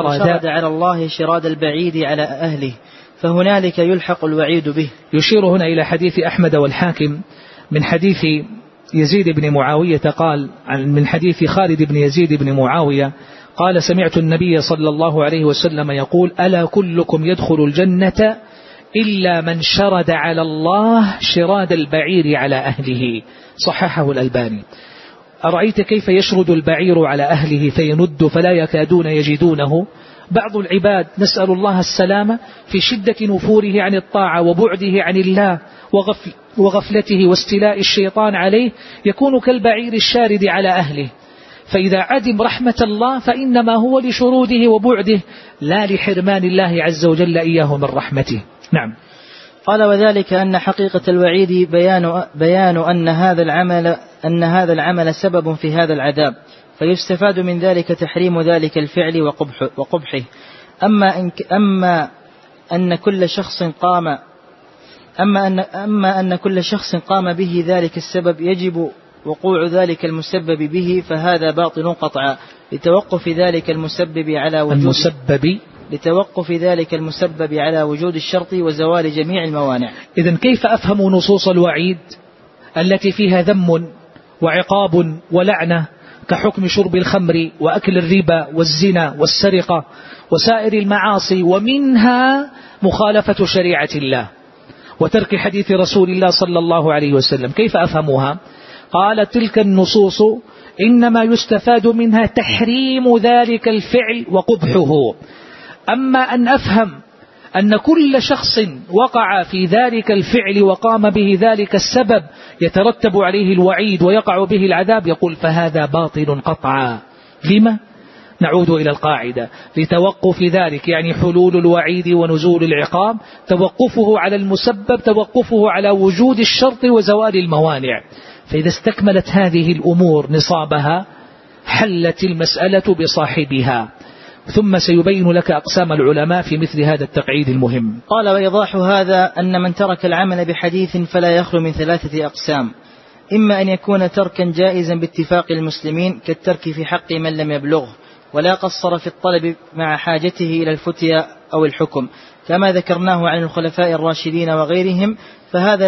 الله شراد البعيد على أهله، فهنالك يلحق الوعيد به. يشير هنا إلى حديث أحمد والحاكم من حديث يزيد بن معاوية قال من حديث خالد بن يزيد بن معاوية قال سمعت النبي صلى الله عليه وسلم يقول ألا كلكم يدخل الجنة إلا من شرد على الله شراد البعير على أهله، صححه الألباني. أرأيت كيف يشرد البعير على أهله فيند فلا يكادون يجدونه؟ بعض العباد نسأل الله السلامة في شدة نفوره عن الطاعة وبعده عن الله وغفلته واستيلاء الشيطان عليه يكون كالبعير الشارد على أهله، فإذا عدم رحمة الله فإنما هو لشروده وبعده لا لحرمان الله عز وجل إياه من رحمته. نعم. قال وذلك أن حقيقة الوعيد بيان أن هذا العمل سبب في هذا العذاب، فيستفاد من ذلك تحريم ذلك الفعل وقبحه. أما أن كل شخص قام به ذلك السبب يجب وقوع ذلك المسبب به، فهذا باطل قطعا لتوقف ذلك المسبب على وجود الشرط وزوال جميع الموانع. إذن كيف أفهم نصوص الوعيد التي فيها ذم وعقاب ولعنة كحكم شرب الخمر وأكل الربا والزنا والسرقة وسائر المعاصي، ومنها مخالفة شريعة الله وترك حديث رسول الله صلى الله عليه وسلم؟ كيف أفهمها؟ قال تلك النصوص إنما يستفاد منها تحريم ذلك الفعل وقبحه. أما أن أفهم أن كل شخص وقع في ذلك الفعل وقام به ذلك السبب يترتب عليه الوعيد ويقع به العذاب، يقول فهذا باطل قطعا. لما؟ نعود إلى القاعدة، لتوقف ذلك، يعني حلول الوعيد ونزول العقاب توقفه على المسبب، توقفه على وجود الشرط وزوال الموانع. فإذا استكملت هذه الأمور نصابها حلت المسألة بصاحبها. ثم سيبين لك أقسام العلماء في مثل هذا التقعيد المهم. قال وإيضاح هذا أن من ترك العمل بحديث فلا يخلو من 3 أقسام: إما أن يكون تركا جائزا باتفاق المسلمين كالترك في حق من لم يبلغه ولا قصر في الطلب مع حاجته إلى الفتيا أو الحكم، كما ذكرناه عن الخلفاء الراشدين وغيرهم، فهذا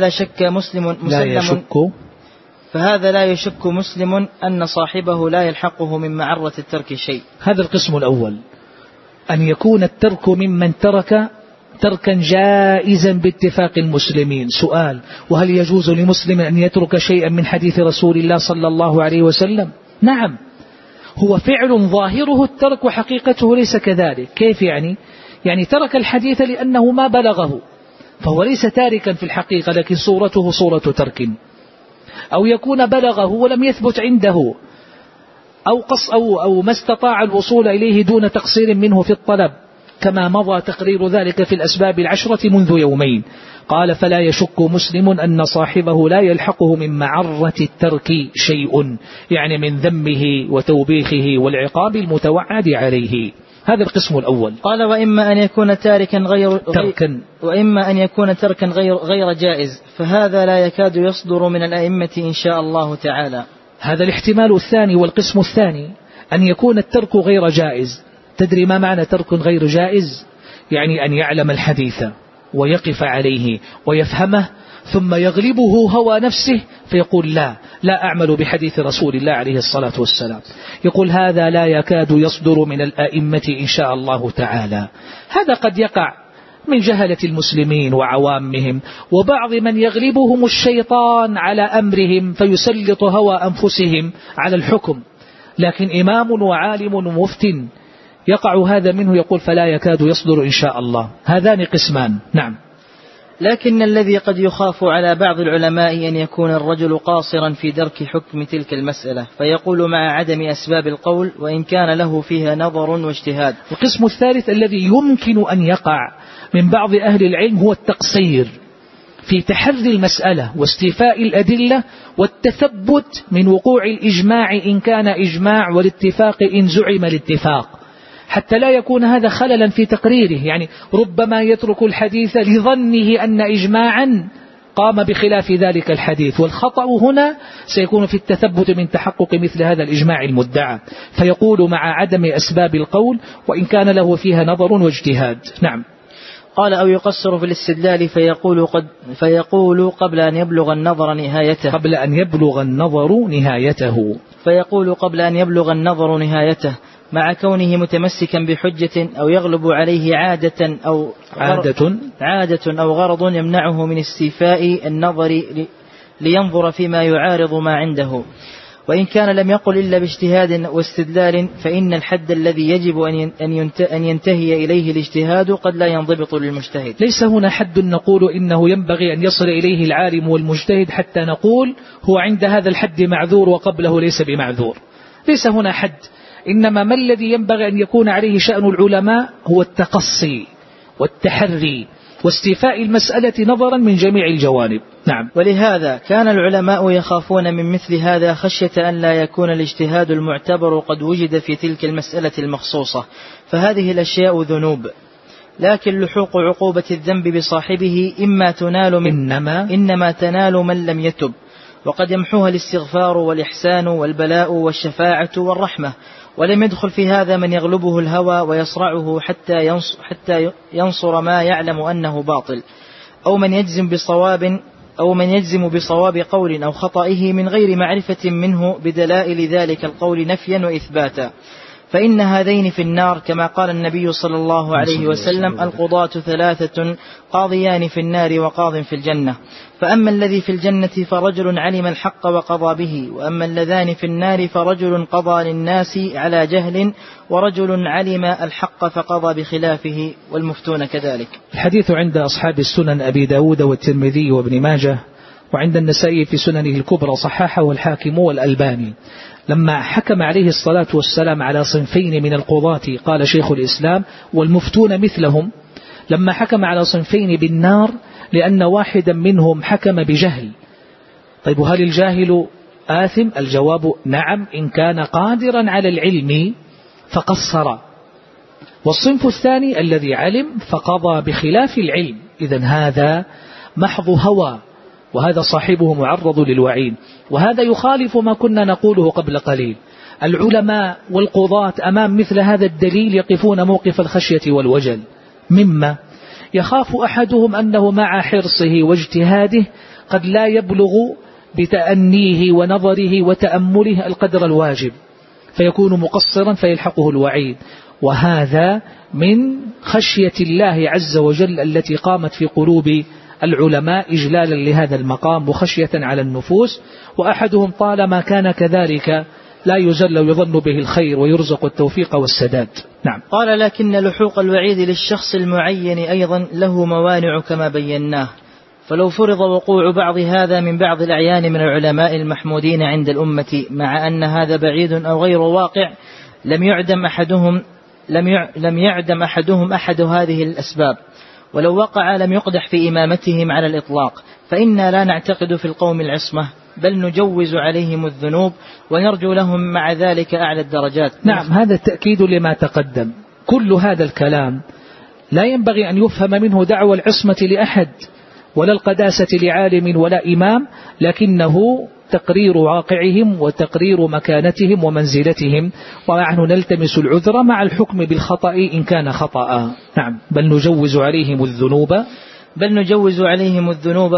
لا يشك مسلم أن صاحبه لا يلحقه من معرة الترك شيء. هذا القسم الأول، أن يكون الترك ممن ترك تركا جائزا باتفاق المسلمين. سؤال: وهل يجوز لمسلم أن يترك شيئا من حديث رسول الله صلى الله عليه وسلم؟ نعم، هو فعل ظاهره الترك وحقيقته ليس كذلك. كيف يعني؟ يعني ترك الحديث لأنه ما بلغه، فهو ليس تاركا في الحقيقة، لكن صورته صورة ترك. أو يكون بلغه ولم يثبت عنده، أو ما استطاع الوصول إليه دون تقصير منه في الطلب، كما مضى تقرير ذلك في الأسباب 10 منذ يومين. قال: فلا يشك مسلم أن صاحبه لا يلحقه من معرة الترك شيء، يعني من ذمه وتوبيخه والعقاب المتوعد عليه. هذا القسم الأول. قال: وإما أن يكون تركا غير جائز، فهذا لا يكاد يصدر من الأئمة إن شاء الله تعالى. هذا الاحتمال الثاني والقسم الثاني، أن يكون الترك غير جائز. تدري ما معنى ترك غير جائز؟ يعني أن يعلم الحديث ويقف عليه ويفهمه، ثم يغلبه هوى نفسه فيقول: لا أعمل بحديث رسول الله عليه الصلاة والسلام. يقول: هذا لا يكاد يصدر من الآئمة إن شاء الله تعالى. هذا قد يقع من جهلة المسلمين وعوامهم، وبعض من يغلبهم الشيطان على أمرهم فيسلط هوى أنفسهم على الحكم. لكن إمام وعالم ومفت يقع هذا منه، يقول: فلا يكاد يصدر إن شاء الله. هذان قسمان. نعم. لكن الذي قد يخاف على بعض العلماء أن يكون الرجل قاصرا في درك حكم تلك المسألة، فيقول مع عدم أسباب القول وإن كان له فيها نظر واجتهاد. القسم الثالث الذي يمكن أن يقع من بعض أهل العلم هو التقصير في تحري المسألة واستيفاء الأدلة والتثبت من وقوع الإجماع إن كان إجماع، والاتفاق إن زعم الاتفاق، حتى لا يكون هذا خللا في تقريره. يعني ربما يترك الحديث لظنه أن إجماعا قام بخلاف ذلك الحديث، والخطأ هنا سيكون في التثبت من تحقق مثل هذا الإجماع المدعى، فيقول مع عدم أسباب القول وإن كان له فيها نظر واجتهاد. نعم. قال: أو يقصر في الاستدلال فيقول قبل أن يبلغ النظر نهايته مع كونه متمسكا بحجة أو يغلب عليه عادة أو غرض يمنعه من استيفاء النظر لينظر فيما يعارض ما عنده. وإن كان لم يقل إلا باجتهاد واستدلال، فإن الحد الذي يجب أن ينتهي إليه الاجتهاد قد لا ينضبط للمجتهد. ليس هنا حد نقول إنه ينبغي أن يصل إليه العالم والمجتهد حتى نقول هو عند هذا الحد معذور وقبله ليس بمعذور. ليس هنا حد، إنما ما الذي ينبغي أن يكون عليه شأن العلماء هو التقصي والتحري واستيفاء المسألة نظرا من جميع الجوانب. نعم. ولهذا كان العلماء يخافون من مثل هذا خشية أن لا يكون الاجتهاد المعتبر قد وجد في تلك المسألة المخصوصة، فهذه الأشياء ذنوب. لكن لحوق عقوبة الذنب بصاحبه إنما تنال من لم يتب، وقد يمحوها الاستغفار والإحسان والبلاء والشفاعة والرحمة. ولم يدخل في هذا من يغلبه الهوى ويصرعه حتى ينصر ما يعلم أنه باطل، أو من يجزم بصواب قول أو خطئه من غير معرفة منه بدلائل ذلك القول نفيا وإثباتا، فإن هذين في النار، كما قال النبي صلى الله عليه وسلم: القضاة 3 قاضيان في النار وقاض في الجنة. فأما الذي في الجنة فرجل علم الحق وقضى به، وأما اللذان في النار فرجل قضى للناس على جهل ورجل علم الحق فقضى بخلافه، والمفتون كذلك. الحديث عند أصحاب السنن أبي داود والترمذي وابن ماجه، وعند النسائي في سننه الكبرى، صححه الحاكم والألباني. لما حكم عليه الصلاة والسلام على صنفين من القضاة، قال شيخ الإسلام: والمفتون مثلهم. لما حكم على صنفين بالنار لأن واحدا منهم حكم بجهل. طيب، هل الجاهل آثم؟ الجواب: نعم، إن كان قادرا على العلم فقصر. والصنف الثاني الذي علم فقضى بخلاف العلم، إذن هذا محض هوى، وهذا صاحبه معرض للوعيد. وهذا يخالف ما كنا نقوله قبل قليل. العلماء والقضاة أمام مثل هذا الدليل يقفون موقف الخشية والوجل، مما يخاف أحدهم أنه مع حرصه واجتهاده قد لا يبلغ بتأنيه ونظره وتأمله القدر الواجب، فيكون مقصرا فيلحقه الوعيد. وهذا من خشية الله عز وجل التي قامت في قلوب العلماء إجلالا لهذا المقام وخشية على النفوس. وأحدهم طالما كان كذلك لا يزل ويظن به الخير ويرزق التوفيق والسداد. نعم. قال: لكن لحوق الوعيد للشخص المعين أيضا له موانع كما بيناه، فلو فرض وقوع بعض هذا من بعض الأعيان من العلماء المحمودين عند الأمة مع أن هذا بعيد أو غير واقع لم يعدم أحدهم أحد هذه الأسباب، ولو وقع لم يقدح في إمامتهم على الإطلاق، فإنا لا نعتقد في القوم العصمة بل نجوز عليهم الذنوب ونرجو لهم مع ذلك أعلى الدرجات. نعم، هذا التأكيد لما تقدم. كل هذا الكلام لا ينبغي أن يفهم منه دعوى العصمة لأحد ولا القداسة لعالم ولا إمام، لكنه تقرير واقعهم وتقرير مكانتهم ومنزلتهم، ونحن نلتمس العذر مع الحكم بالخطأ إن كان خطأ. نعم، بل نجوز عليهم الذنوب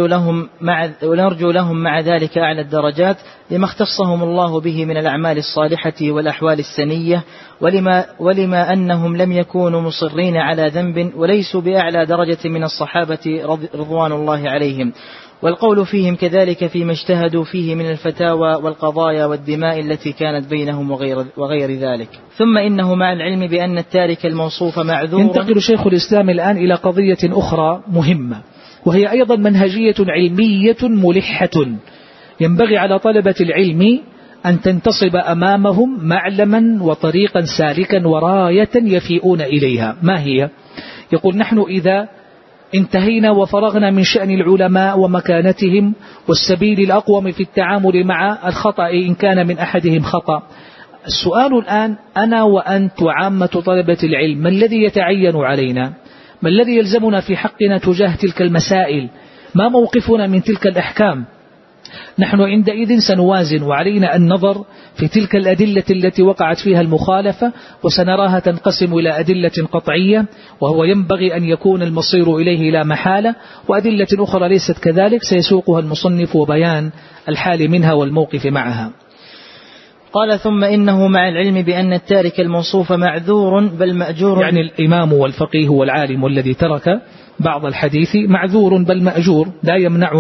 ونرجو لهم مع ذلك أعلى الدرجات، لما اختصهم الله به من الأعمال الصالحة والأحوال السنية، ولما أنهم لم يكونوا مصرين على ذنب وليسوا بأعلى درجة من الصحابة رضوان الله عليهم، والقول فيهم كذلك فيما اجتهدوا فيه من الفتاوى والقضايا والدماء التي كانت بينهم وغير ذلك. ثم إنه مع العلم بأن التارك الموصوف معذور. ينتقل شيخ الإسلام الآن إلى قضية أخرى مهمة، وهي أيضا منهجية علمية ملحة ينبغي على طلبة العلم أن تنتصب أمامهم معلما وطريقا سالكا وراية يفيئون إليها. ما هي؟ يقول: نحن إذا انتهينا وفرغنا من شأن العلماء ومكانتهم والسبيل الأقوم في التعامل مع الخطأ إن كان من أحدهم خطأ، السؤال الآن أنا وأنت وعامة طلبة العلم، ما الذي يتعين علينا؟ ما الذي يلزمنا في حقنا تجاه تلك المسائل؟ ما موقفنا من تلك الأحكام؟ نحن عندئذ سنوازن، وعلينا النظر في تلك الأدلة التي وقعت فيها المخالفة، وسنراها تنقسم إلى أدلة قطعية وهو ينبغي أن يكون المصير إليه لا محالة، وأدلة أخرى ليست كذلك سيسوقها المصنف وبيان الحال منها والموقف معها. قال: ثم إنه مع العلم بأن التارك الموصوف معذور بل مأجور، يعني الإمام والفقيه والعالم والذي ترك بعض الحديث معذور بل مأجور، لا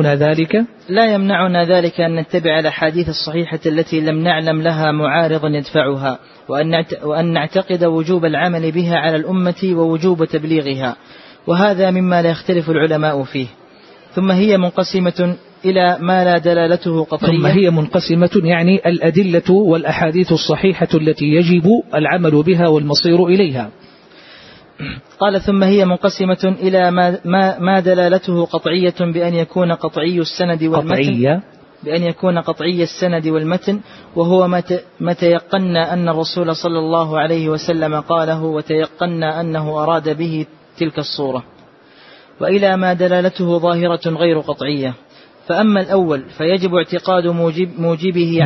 يمنعنا ذلك أن نتبع الأحاديث الصحيحة التي لم نعلم لها معارضا يدفعها، وأن نعتقد وجوب العمل بها على الأمة ووجوب تبليغها، وهذا مما لا يختلف العلماء فيه. ثم هي منقسمة إلى ما لا دلالته قطعية. ثم هي منقسمة يعني الأدلة والأحاديث الصحيحة التي يجب العمل بها والمصير إليها. قال: ثم هي منقسمة إلى ما دلالته قطعية بأن يكون قطعي السند والمتن، وهو ما تيقنا أن الرسول صلى الله عليه وسلم قاله وتيقنا أنه أراد به تلك الصورة، وإلى ما دلالته ظاهرة غير قطعية. فأما الأول فيجب اعتقاد موجبه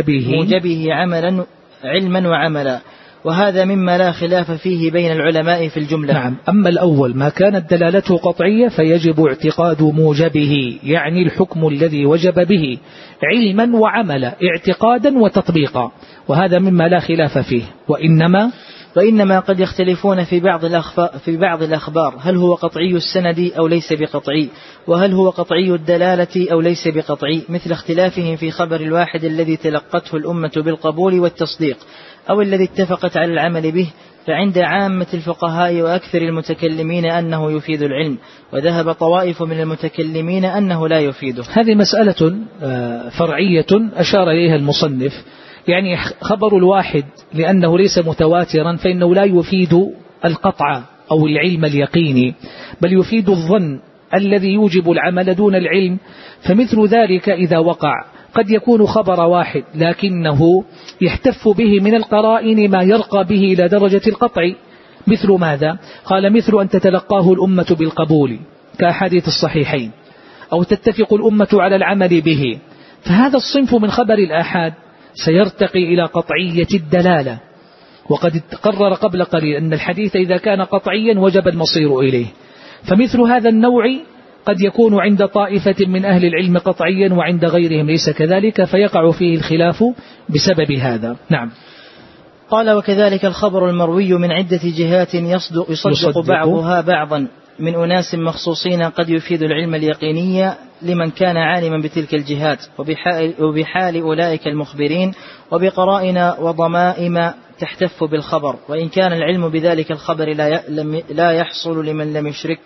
عملا علما وعملا، وهذا مما لا خلاف فيه بين العلماء في الجملة. نعم، أما الأول ما كانت دلالته قطعية فيجب اعتقاد موجبه، يعني الحكم الذي وجب به، علما وعملا، اعتقادا وتطبيقا، وهذا مما لا خلاف فيه. وإنما قد يختلفون في بعض الأخبار، هل هو قطعي السند أو ليس بقطعي، وهل هو قطعي الدلالة أو ليس بقطعي، مثل اختلافهم في خبر الواحد الذي تلقته الأمة بالقبول والتصديق أو الذي اتفقت على العمل به، فعند عامة الفقهاء وأكثر المتكلمين أنه يفيد العلم، وذهب طوائف من المتكلمين أنه لا يفيده. هذه مسألة فرعية أشار إليها المصنف، يعني خبر الواحد لأنه ليس متواترا فإنه لا يفيد القطع أو العلم اليقيني، بل يفيد الظن الذي يوجب العمل دون العلم. فمثل ذلك إذا وقع قد يكون خبر واحد لكنه يحتف به من القرائن ما يرقى به إلى درجة القطع. مثل ماذا؟ قال: مثل أن تتلقاه الأمة بالقبول كأحاديث الصحيحين، أو تتفق الأمة على العمل به، فهذا الصنف من خبر الآحاد سيرتقي إلى قطعية الدلالة. وقد تقرر قبل قليل أن الحديث إذا كان قطعيا وجب المصير إليه، فمثل هذا النوع قد يكون عند طائفة من أهل العلم قطعيا وعند غيرهم ليس كذلك، فيقع فيه الخلاف بسبب هذا. نعم. قال: وكذلك الخبر المروي من عدة جهات يصدق بعضها بعضا من أناس مخصوصين قد يفيد العلم اليقيني لمن كان عالما بتلك الجهات، وبحال أولئك المخبرين، وبقرائن وضمائم تحتف بالخبر، وإن كان العلم بذلك الخبر لا يحصل لمن لم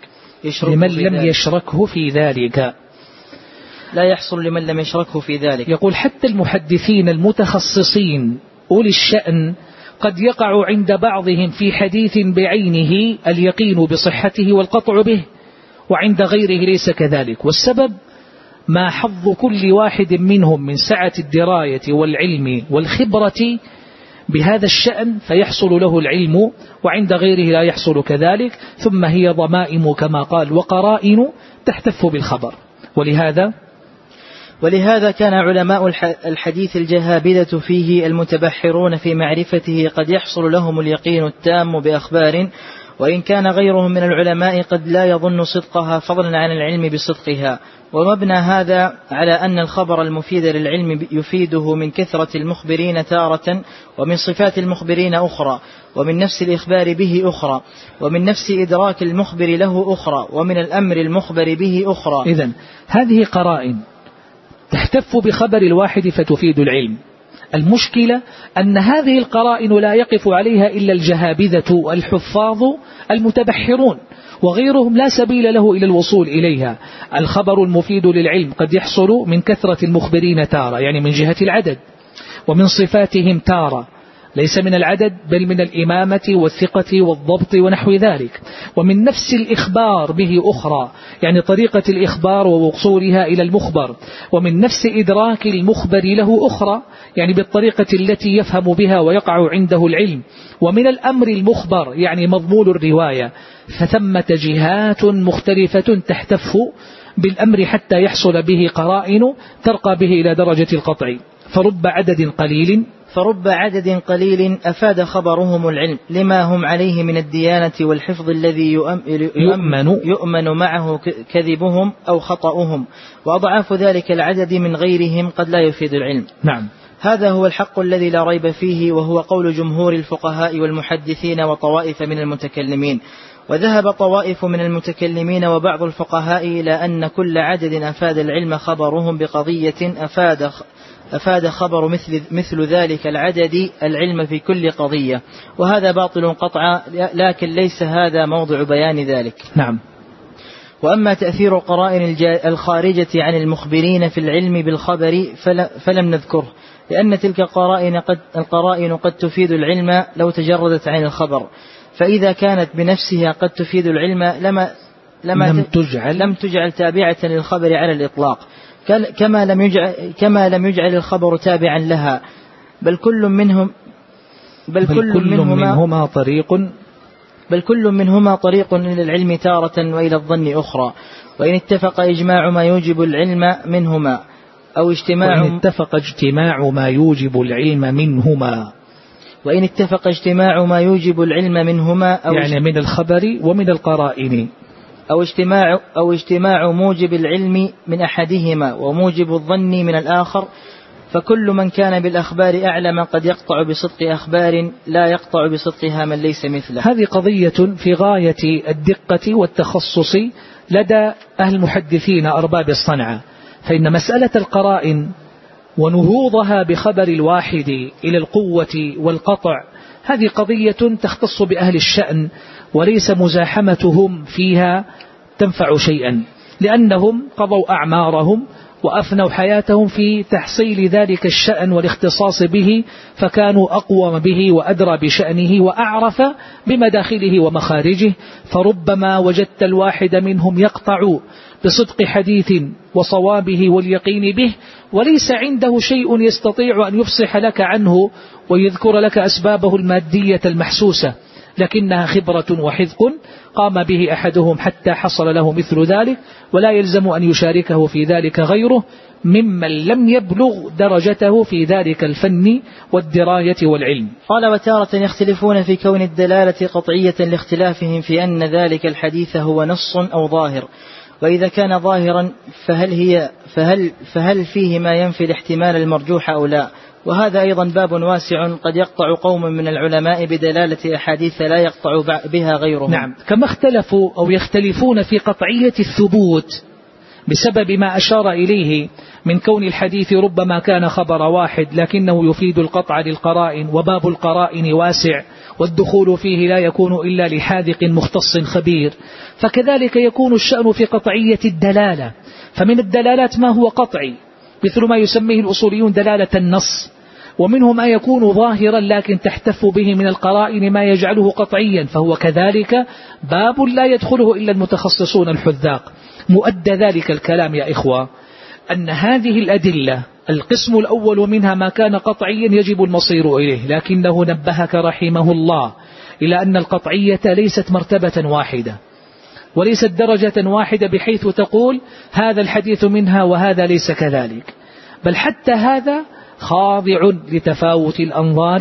لمن لم يشركه في ذلك. لا يحصل لمن لم يشركه في ذلك. يقول حتى المحدثين المتخصصين أولي الشأن قد يقع عند بعضهم في حديث بعينه اليقين بصحته والقطع به، وعند غيره ليس كذلك، والسبب ما حظ كل واحد منهم من سعة الدراية والعلم والخبرة بهذا الشأن فيحصل له العلم، وعند غيره لا يحصل كذلك. ثم هي ضمائم كما قال وقرائن تحتف بالخبر. ولهذا كان علماء الحديث الجهابذة فيه المتبحرون في معرفته قد يحصل لهم اليقين التام بأخبار، وإن كان غيرهم من العلماء قد لا يظن صدقها فضلا عن العلم بصدقها. ومبنى هذا على أن الخبر المفيد للعلم يفيده من كثرة المخبرين تارة، ومن صفات المخبرين أخرى، ومن نفس الإخبار به أخرى، ومن نفس إدراك المخبر له أخرى، ومن الأمر المخبر به أخرى. إذن هذه قرائن تحتف بخبر الواحد فتفيد العلم. المشكلة أن هذه القرائن لا يقف عليها إلا الجهابذة والحفاظ المتبحرون، وغيرهم لا سبيل له إلى الوصول إليها. الخبر المفيد للعلم قد يحصل من كثرة المخبرين تارة، يعني من جهة العدد، ومن صفاتهم تارة ليس من العدد بل من الإمامة والثقة والضبط ونحو ذلك، ومن نفس الإخبار به أخرى، يعني طريقة الإخبار ووصولها إلى المخبر، ومن نفس إدراك المخبر له أخرى، يعني بالطريقة التي يفهم بها ويقع عنده العلم، ومن الأمر المخبر يعني مضمون الرواية. فثمة جهات مختلفة تحتف بالأمر حتى يحصل به قرائن ترقى به إلى درجة القطع. فرب عدد قليل أفاد خبرهم العلم لما هم عليه من الديانة والحفظ الذي يؤمن معه كذبهم أو خطأهم، وأضعاف ذلك العدد من غيرهم قد لا يفيد العلم. نعم. هذا هو الحق الذي لا ريب فيه، وهو قول جمهور الفقهاء والمحدثين وطوائف من المتكلمين. وذهب طوائف من المتكلمين وبعض الفقهاء إلى أن كل عدد أفاد العلم خبرهم بقضية أفاد خبر مثل ذلك العدد العلم في كل قضية، وهذا باطل قطعا، لكن ليس هذا موضع بيان ذلك. نعم. وأما تأثير القرائن الخارجة عن المخبرين في العلم بالخبر فلم نذكره، لأن تلك القرائن قد تفيد العلم لو تجردت عن الخبر، فإذا كانت بنفسها قد تفيد العلم لم تجعل تابعة للخبر على الإطلاق، كما لم يجعل الخبر تابعا لها، بل كل منهما طريق إلى العلم تارة وإلى الظن أخرى. وإن اتفق اجتماع ما يوجب العلم منهما أو اجتماع يعني من الخبر ومن القرائن، أو اجتماع موجب العلم من أحدهما وموجب الظن من الآخر، فكل من كان بالأخبار أعلم قد يقطع بصدق أخبار لا يقطع بصدقها من ليس مثله. هذه قضية في غاية الدقة والتخصص لدى أهل المحدثين أرباب الصنعة، فإن مسألة القرائن ونهوضها بخبر الواحد إلى القوة والقطع هذه قضية تختص بأهل الشأن، وليس مزاحمتهم فيها تنفع شيئا، لأنهم قضوا أعمارهم وأفنوا حياتهم في تحصيل ذلك الشأن والاختصاص به، فكانوا أقوم به وأدرى بشأنه وأعرف بمداخله ومخارجه. فربما وجدت الواحد منهم يقطع بصدق حديث وصوابه واليقين به، وليس عنده شيء يستطيع أن يفصح لك عنه ويذكر لك أسبابه المادية المحسوسة، لكنها خبرة وحذق قام به أحدهم حتى حصل له مثل ذلك، ولا يلزم أن يشاركه في ذلك غيره ممن لم يبلغ درجته في ذلك الفن والدراية والعلم. قال: وتارة يختلفون في كون الدلالة قطعية لاختلافهم في أن ذلك الحديث هو نص أو ظاهر، وإذا كان ظاهرا فهل فيه ما ينفي الاحتمال المرجوح أو لا؟ وهذا أيضا باب واسع قد يقطع قوم من العلماء بدلالة أحاديث لا يقطع بها غيرهم. نعم، كما اختلفوا أو يختلفون في قطعية الثبوت بسبب ما أشار إليه من كون الحديث ربما كان خبر واحد لكنه يفيد القطع للقرائن، وباب القرائن واسع والدخول فيه لا يكون إلا لحاذق مختص خبير. فكذلك يكون الشأن في قطعية الدلالة، فمن الدلالات ما هو قطعي مثل ما يسميه الأصوليون دلالة النص، ومنه ما يكون ظاهرا لكن تحتف به من القرائن ما يجعله قطعيا، فهو كذلك باب لا يدخله إلا المتخصصون الحذاق. مؤدى ذلك الكلام يا إخوة أن هذه الأدلة القسم الأول منها ما كان قطعيا يجب المصير إليه، لكنه نبهك رحمه الله إلى أن القطعية ليست مرتبة واحدة وليست درجة واحدة بحيث تقول هذا الحديث منها وهذا ليس كذلك، بل حتى هذا خاضع لتفاوت الأنظار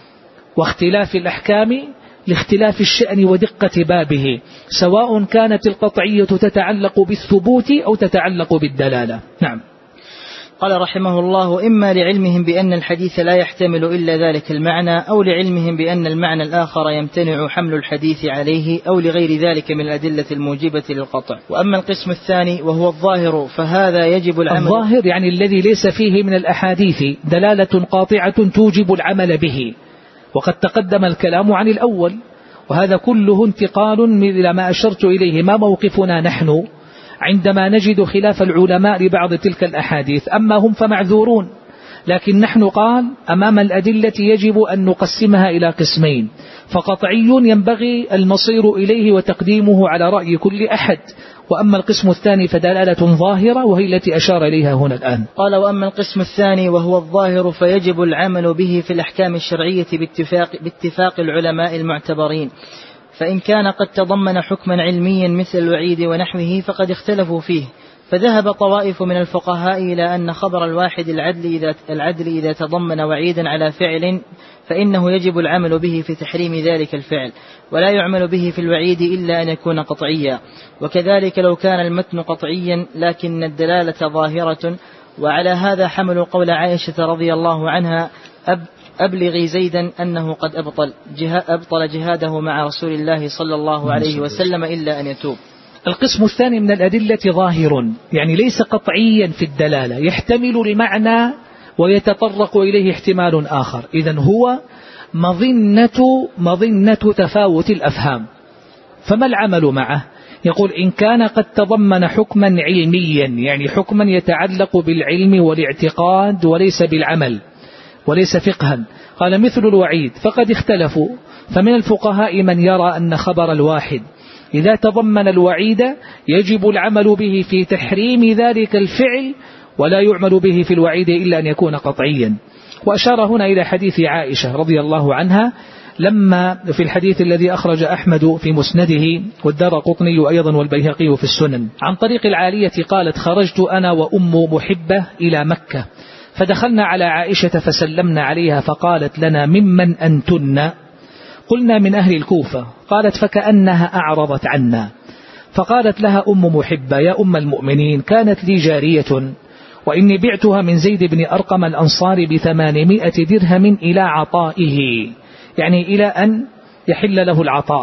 واختلاف الأحكام لاختلاف الشأن ودقة بابه، سواء كانت القطعية تتعلق بالثبوت أو تتعلق بالدلالة. نعم. قال رحمه الله: إما لعلمهم بأن الحديث لا يحتمل إلا ذلك المعنى، أو لعلمهم بأن المعنى الآخر يمتنع حمل الحديث عليه، أو لغير ذلك من الأدلة الموجبة للقطع. وأما القسم الثاني وهو الظاهر فهذا يجب العمل. الظاهر يعني الذي ليس فيه من الأحاديث دلالة قاطعة توجب العمل به، وقد تقدم الكلام عن الأول، وهذا كله انتقال إلى ما أشرت إليه. ما موقفنا نحن عندما نجد خلاف العلماء لبعض تلك الأحاديث؟ أما هم فمعذورون، لكن نحن قال أمام الأدلة يجب أن نقسمها إلى قسمين، فقطعي ينبغي المصير إليه وتقديمه على رأي كل أحد، وأما القسم الثاني فدلالة ظاهرة وهي التي أشار إليها هنا الآن. قال: وأما القسم الثاني وهو الظاهر فيجب العمل به في الأحكام الشرعية باتفاق العلماء المعتبرين، فإن كان قد تضمن حكما علميا مثل الوعيد ونحوه فقد اختلفوا فيه، فذهب طوائف من الفقهاء إلى أن خبر الواحد العدل إذا تضمن وعيدا على فعل فإنه يجب العمل به في تحريم ذلك الفعل، ولا يعمل به في الوعيد إلا أن يكون قطعيا. وكذلك لو كان المتن قطعيا لكن الدلالة ظاهرة. وعلى هذا حملوا قول عائشة رضي الله عنها: أبلغي زيدا أنه قد أبطل جهاده مع رسول الله صلى الله عليه وسلم إلا أن يتوب. القسم الثاني من الأدلة ظاهر، يعني ليس قطعيا في الدلالة، يحتمل المعنى ويتطرق إليه احتمال آخر، إذن هو مظنة تفاوت الأفهام. فما العمل معه؟ يقول: إن كان قد تضمن حكما علميا، يعني حكما يتعلق بالعلم والاعتقاد وليس بالعمل وليس فقها، قال مثل الوعيد، فقد اختلفوا، فمن الفقهاء من يرى أن خبر الواحد إذا تضمن الوعيد يجب العمل به في تحريم ذلك الفعل ولا يعمل به في الوعيد إلا أن يكون قطعيا. وأشار هنا إلى حديث عائشة رضي الله عنها لما في الحديث الذي أخرج أحمد في مسنده والدارقطني أيضا والبيهقي في السنن عن طريق العالية قالت: خرجت أنا وأم محبة إلى مكة، فدخلنا على عائشة فسلمنا عليها فقالت لنا: ممن أنتن؟ قلنا: من أهل الكوفة. قالت: فكأنها أعرضت عنا، فقالت لها أم محبة: يا أم المؤمنين، كانت لي جارية وإني بعتها من زيد بن أرقم الأنصاري ب800 درهم إلى عطائه، يعني إلى أن يحل له العطاء،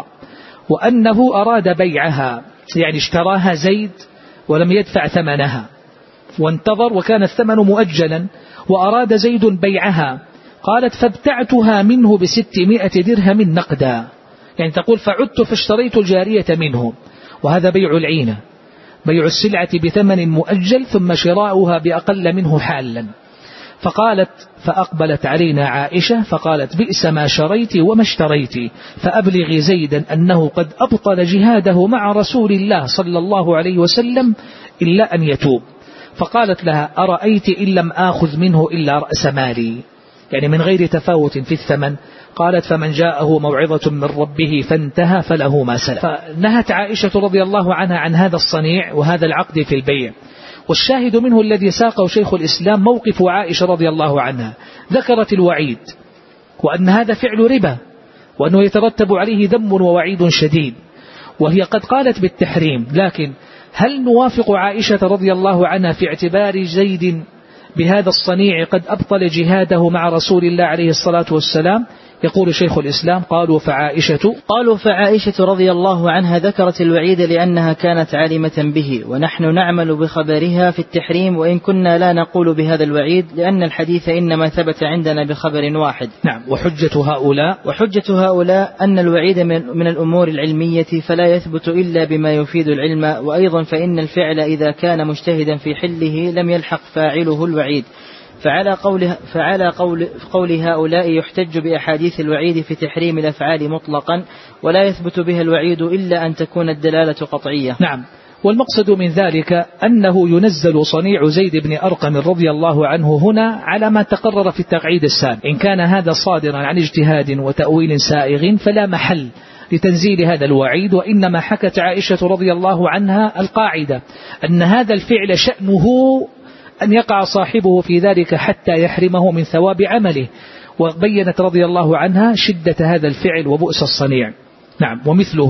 وأنه أراد بيعها، يعني اشتراها زيد ولم يدفع ثمنها وانتظر وكان الثمن مؤجلا، وأراد زيد بيعها. قالت: فابتعتها منه ب600 درهم نقدا، يعني تقول فعدت فاشتريت الجارية منه، وهذا بيع العينة، بيع السلعة بثمن مؤجل ثم شراؤها بأقل منه حالا. فقالت: فأقبلت علينا عائشة فقالت: بئس ما شريت وما اشتريت، فأبلغي زيدا أنه قد أبطل جهاده مع رسول الله صلى الله عليه وسلم إلا أن يتوب. فقالت لها: أرأيت إن لم آخذ منه إلا رأس مالي، يعني من غير تفاوت في الثمن. قالت: فمن جاءه موعظة من ربه فانتهى فله ما سلف. فنهت عائشة رضي الله عنها عن هذا الصنيع وهذا العقد في البيع. والشاهد منه الذي ساقه شيخ الإسلام موقف عائشة رضي الله عنها، ذكرت الوعيد وأن هذا فعل ربا وأنه يترتب عليه ذم ووعيد شديد، وهي قد قالت بالتحريم، لكن هل نوافق عائشة رضي الله عنها في اعتبار زيد بهذا الصنيع قد أبطل جهاده مع رسول الله عليه الصلاة والسلام؟ يقول شيخ الإسلام: قالوا فعائشة رضي الله عنها ذكرت الوعيد لأنها كانت عالمة به، ونحن نعمل بخبرها في التحريم، وإن كنا لا نقول بهذا الوعيد لأن الحديث إنما ثبت عندنا بخبر واحد. نعم. وحجة هؤلاء أن الوعيد من الأمور العلمية فلا يثبت إلا بما يفيد العلم، وأيضا فإن الفعل إذا كان مجتهدا في حله لم يلحق فاعله الوعيد، فعلى قول هؤلاء يحتج بأحاديث الوعيد في تحريم الأفعال مطلقا، ولا يثبت بها الوعيد إلا أن تكون الدلالة قطعية. نعم. والمقصد من ذلك أنه ينزل صنيع زيد بن أرقم رضي الله عنه هنا على ما تقرر في التقعيد السابق. إن كان هذا صادرا عن اجتهاد وتأويل سائغ فلا محل لتنزيل هذا الوعيد، وإنما حكت عائشة رضي الله عنها القاعدة أن هذا الفعل شأنه أن يقع صاحبه في ذلك حتى يحرمه من ثواب عمله، وبينت رضي الله عنها شدة هذا الفعل وبؤس الصنيع. نعم.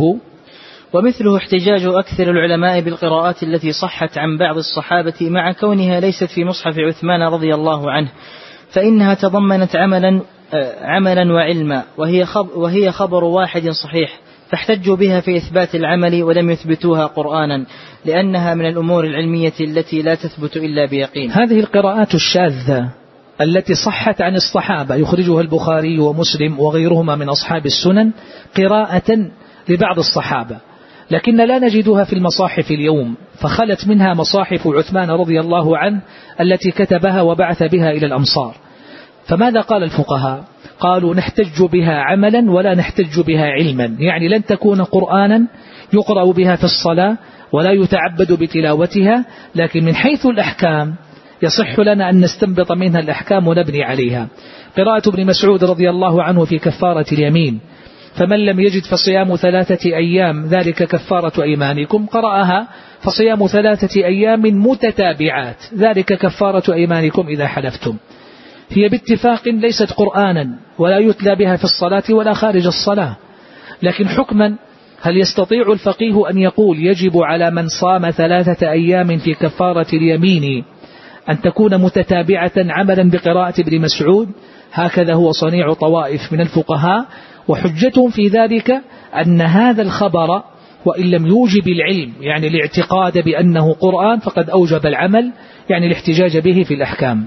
ومثله احتجاج أكثر العلماء بالقراءات التي صحت عن بعض الصحابة مع كونها ليست في مصحف عثمان رضي الله عنه، فإنها تضمنت عملا وعلما، وهي خبر واحد صحيح، فاحتجوا بها في إثبات العمل ولم يثبتوها قرآنا، لأنها من الأمور العلمية التي لا تثبت إلا بيقين. هذه القراءات الشاذة التي صحت عن الصحابة يخرجها البخاري ومسلم وغيرهما من أصحاب السنن قراءة لبعض الصحابة، لكن لا نجدها في المصاحف اليوم، فخلت منها مصاحف عثمان رضي الله عنه التي كتبها وبعث بها إلى الأمصار. فماذا قال الفقهاء؟ قالوا نحتج بها عملا ولا نحتج بها علما، يعني لن تكون قرآنا يقرأ بها في الصلاة ولا يتعبد بتلاوتها، لكن من حيث الأحكام يصح لنا أن نستنبط منها الأحكام ونبني عليها. قراءة ابن مسعود رضي الله عنه في كفارة اليمين: فمن لم يجد فصيام 3 أيام ذلك كفارة أيمانكم، قرأها فصيام 3 أيام متتابعات ذلك كفارة أيمانكم إذا حلفتم. هي باتفاق ليست قرآنا ولا يتلى بها في الصلاة ولا خارج الصلاة، لكن حكما هل يستطيع الفقيه أن يقول يجب على من صام 3 أيام في كفارة اليمين أن تكون متتابعة عملا بقراءة ابن مسعود؟ هكذا هو صنيع طوائف من الفقهاء، وحجتهم في ذلك أن هذا الخبر وإن لم يوجب العلم، يعني الاعتقاد بأنه قرآن، فقد أوجب العمل، يعني الاحتجاج به في الأحكام.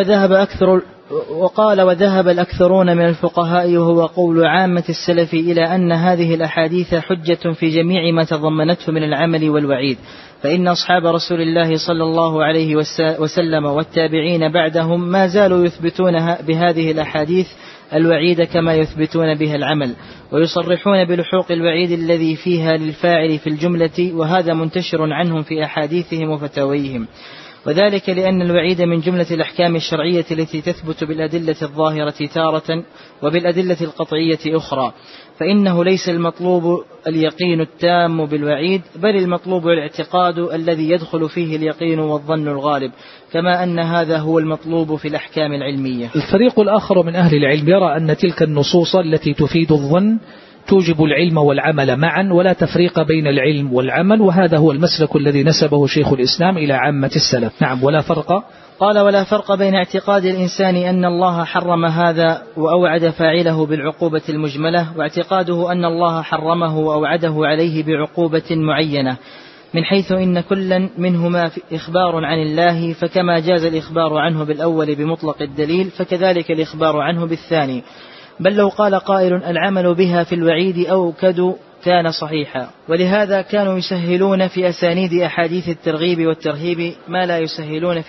قال وذهب الأكثرون من الفقهاء، وهو قول عامة السلف، إلى أن هذه الأحاديث حجة في جميع ما تضمنته من العمل والوعيد، فإن أصحاب رسول الله صلى الله عليه وسلم والتابعين بعدهم ما زالوا يثبتون بهذه الأحاديث الوعيد كما يثبتون بها العمل، ويصرحون بلحوق الوعيد الذي فيها للفاعل في الجملة، وهذا منتشر عنهم في أحاديثهم وفتاويهم، وذلك لأن الوعيد من جملة الأحكام الشرعية التي تثبت بالأدلة الظاهرة تارة وبالأدلة القطعية أخرى، فإنه ليس المطلوب اليقين التام بالوعيد، بل المطلوب الاعتقاد الذي يدخل فيه اليقين والظن الغالب، كما أن هذا هو المطلوب في الأحكام العلمية. الفريق الآخر من أهل العلم يرى أن تلك النصوص التي تفيد الظن توجب العلم والعمل معا، ولا تفريق بين العلم والعمل، وهذا هو المسلك الذي نسبه شيخ الإسلام إلى عامة السلف. نعم. ولا فرق. قال ولا فرق بين اعتقاد الإنسان أن الله حرم هذا وأوعد فاعله بالعقوبة المجملة، واعتقاده أن الله حرمه وأوعده عليه بعقوبة معينة، من حيث إن كلا منهما إخبار عن الله، فكما جاز الإخبار عنه بالأول بمطلق الدليل فكذلك الإخبار عنه بالثاني، بل لو قال قائل العمل بها في الوعيد أوكد كان صحيحا. ولهذا كانوا يسهلون في أسانيد أحاديث الترغيب والترهيب ما لا يسهلون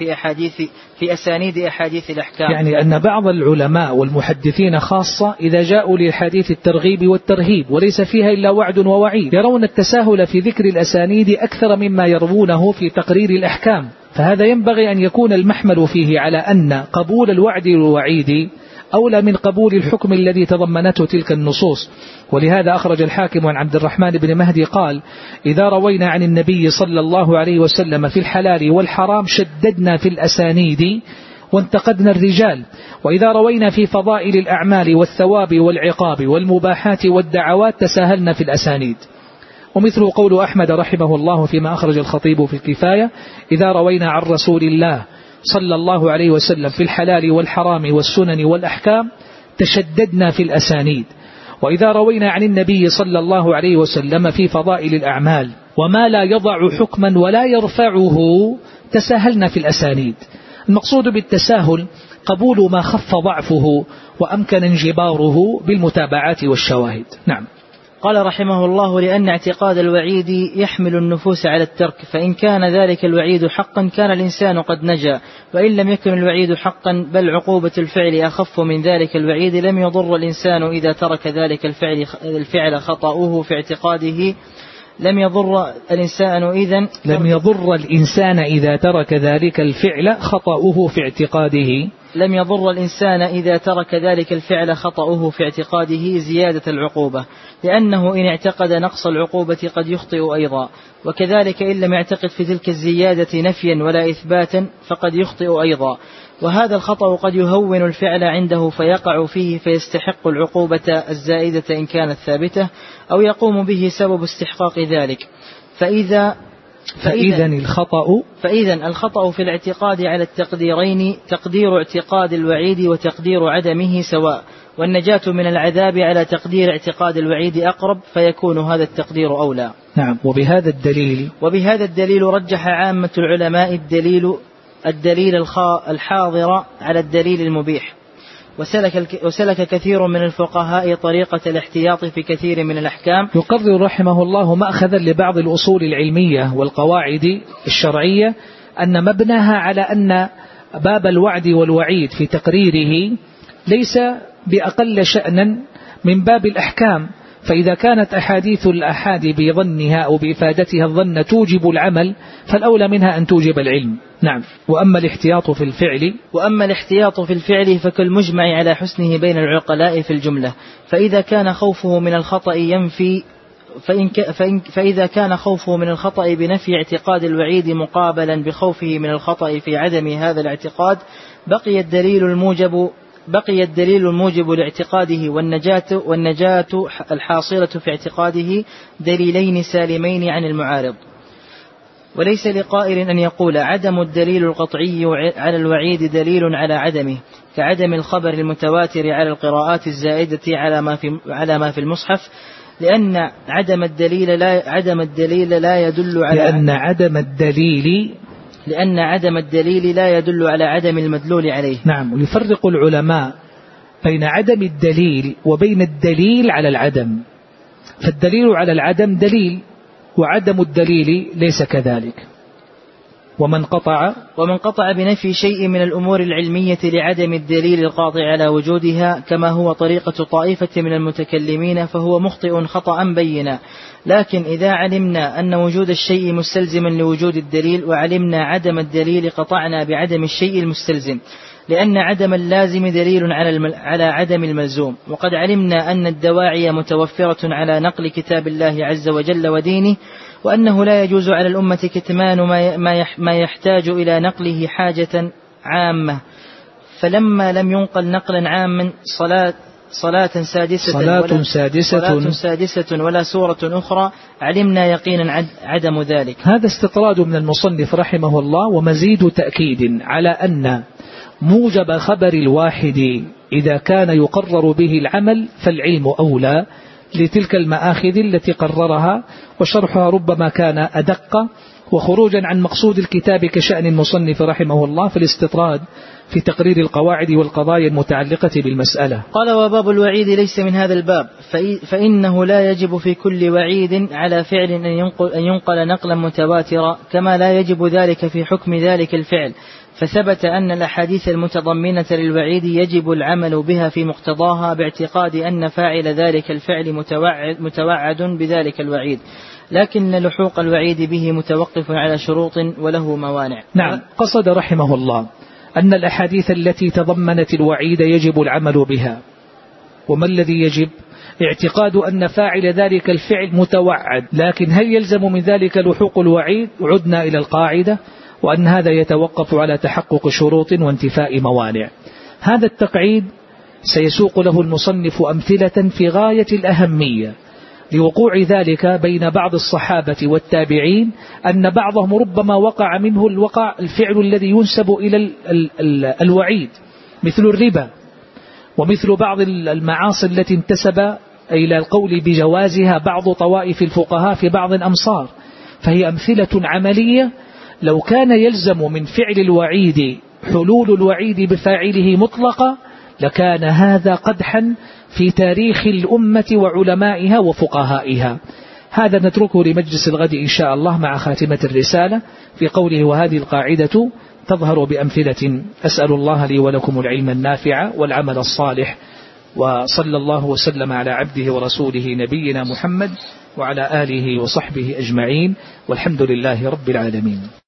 في أسانيد أحاديث الأحكام. يعني أن بعض العلماء والمحدثين خاصة إذا جاءوا لحديث الترغيب والترهيب وليس فيها إلا وعد ووعيد يرون التساهل في ذكر الأسانيد أكثر مما يروونه في تقرير الأحكام، فهذا ينبغي أن يكون المحمل فيه على أن قبول الوعد والوعيد أولى من قبول الحكم الذي تضمنته تلك النصوص. ولهذا أخرج الحاكم عن عبد الرحمن بن مهدي قال: إذا روينا عن النبي صلى الله عليه وسلم في الحلال والحرام شددنا في الأسانيد وانتقدنا الرجال، وإذا روينا في فضائل الأعمال والثواب والعقاب والمباحات والدعوات تساهلنا في الأسانيد. ومثل قول أحمد رحمه الله فيما أخرج الخطيب في الكفاية: إذا روينا عن رسول الله صلى الله عليه وسلم في الحلال والحرام والسنن والأحكام تشددنا في الأسانيد. وإذا روينا عن النبي صلى الله عليه وسلم في فضائل الأعمال وما لا يضع حكما ولا يرفعه تساهلنا في الأسانيد. المقصود بالتساهل قبول ما خف ضعفه وأمكن انجباره بالمتابعات والشواهد. نعم. قال رحمه الله: لأن اعتقاد الوعيد يحمل النفوس على الترك، فإن كان ذلك الوعيد حقا كان الإنسان قد نجا، وإن لم يكن الوعيد حقا بل عقوبة الفعل أخف من ذلك الوعيد لم يضر الإنسان إذا ترك ذلك الفعل خطأه في اعتقاده لم يضر الإنسان إذا ترك ذلك الفعل خطأه في اعتقاده في اعتقاده زيادة العقوبة، لأنه إن اعتقد نقص العقوبة قد يخطئ أيضا، وكذلك إن لم يعتقد في تلك الزيادة نفيا ولا إثباتا فقد يخطئ أيضا. وهذا الخطأ قد يهون الفعل عنده فيقع فيه فيستحق العقوبة الزائدة إن كانت ثابتة، أو يقوم به سبب استحقاق ذلك. فإذا الخطأ في الاعتقاد على التقديرين تقدير اعتقاد الوعيد وتقدير عدمه سواء، والنجاة من العذاب على تقدير اعتقاد الوعيد أقرب، فيكون هذا التقدير أولى. نعم. وبهذا الدليل رجح عامة العلماء الدليل الحاضر على الدليل المبيح، وسلك كثير من الفقهاء طريقة الاحتياط في كثير من الأحكام. يقرر رحمه الله مأخذا لبعض الأصول العلمية والقواعد الشرعية أن مبناها على أن باب الوعد والوعيد في تقريره ليس بأقل شأنا من باب الأحكام، فإذا كانت أحاديث الأحاد بظنها أو بإفادتها الظن توجب العمل فالأولى منها أن توجب العلم. نعم. وأما الاحتياط في الفعل فكالمجمع على حسنه بين العقلاء في الجملة، فإذا كان خوفه من الخطأ فإذا كان خوفه من الخطأ بنفي اعتقاد الوعيد مقابلا بخوفه من الخطأ في عدم هذا الاعتقاد بقي الدليل الموجب لاعتقاده والنجاة الحاصلة في اعتقاده دليلين سالمين عن المعارض. وليس لقائل أن يقول عدم الدليل القطعي على الوعيد دليل على عدمه، كعدم الخبر المتواتر على القراءات الزائدة على ما في المصحف، لأن عدم الدليل لا يدل على عدم المدلول عليه. نعم. ويفرق العلماء بين عدم الدليل وبين الدليل على العدم، فالدليل على العدم دليل وعدم الدليل ليس كذلك. ومن قطع بنفي شيء من الأمور العلمية لعدم الدليل القاطع على وجودها كما هو طريقة طائفة من المتكلمين فهو مخطئ خطأ بينا. لكن إذا علمنا أن وجود الشيء مستلزما لوجود الدليل وعلمنا عدم الدليل قطعنا بعدم الشيء المستلزم، لأن عدم اللازم دليل على عدم الملزوم. وقد علمنا أن الدواعي متوفرة على نقل كتاب الله عز وجل ودينه، وأنه لا يجوز على الأمة كتمان ما يحتاج إلى نقله حاجة عامة، فلما لم ينقل نقلا عاما صلاة سادسة ولا سورة أخرى علمنا يقينا عدم ذلك. هذا استطراد من المصنف رحمه الله ومزيد تأكيد على أن موجب خبر الواحد إذا كان يقرر به العمل فالعلم أولى لتلك المآخذ التي قررها، وشرحها ربما كان أدق وخروجا عن مقصود الكتاب كشأن المصنف رحمه الله في الاستطراد في تقرير القواعد والقضايا المتعلقة بالمسألة. قال: وباب الوعيد ليس من هذا الباب، فإنه لا يجب في كل وعيد على فعل أن ينقل نقلا متواترا، كما لا يجب ذلك في حكم ذلك الفعل. فثبت أن الأحاديث المتضمنة للوعيد يجب العمل بها في مقتضاها باعتقاد أن فاعل ذلك الفعل متوعد بذلك الوعيد، لكن لحوق الوعيد به متوقف على شروط وله موانع. نعم. قصد رحمه الله أن الأحاديث التي تضمنت الوعيد يجب العمل بها. وما الذي يجب؟ اعتقاد أن فاعل ذلك الفعل متوعد، لكن هل يلزم من ذلك لحوق الوعيد؟ عدنا إلى القاعدة وأن هذا يتوقف على تحقق شروط وانتفاء موانع. هذا التقعيد سيسوق له المصنف أمثلة في غاية الأهمية لوقوع ذلك بين بعض الصحابة والتابعين، أن بعضهم ربما وقع منه الفعل الذي ينسب إلى الوعيد مثل الربا، ومثل بعض المعاصي التي انتسب إلى القول بجوازها بعض طوائف الفقهاء في بعض الأمصار، فهي أمثلة عملية. لو كان يلزم من فعل الوعيد حلول الوعيد بفاعله مطلقا لكان هذا قدحا في تاريخ الأمة وعلمائها وفقهائها. هذا نتركه لمجلس الغد إن شاء الله مع خاتمة الرسالة في قوله: وهذه القاعدة تظهر بأمثلة. أسأل الله لي ولكم العلم النافع والعمل الصالح، وصلى الله وسلم على عبده ورسوله نبينا محمد وعلى آله وصحبه أجمعين، والحمد لله رب العالمين.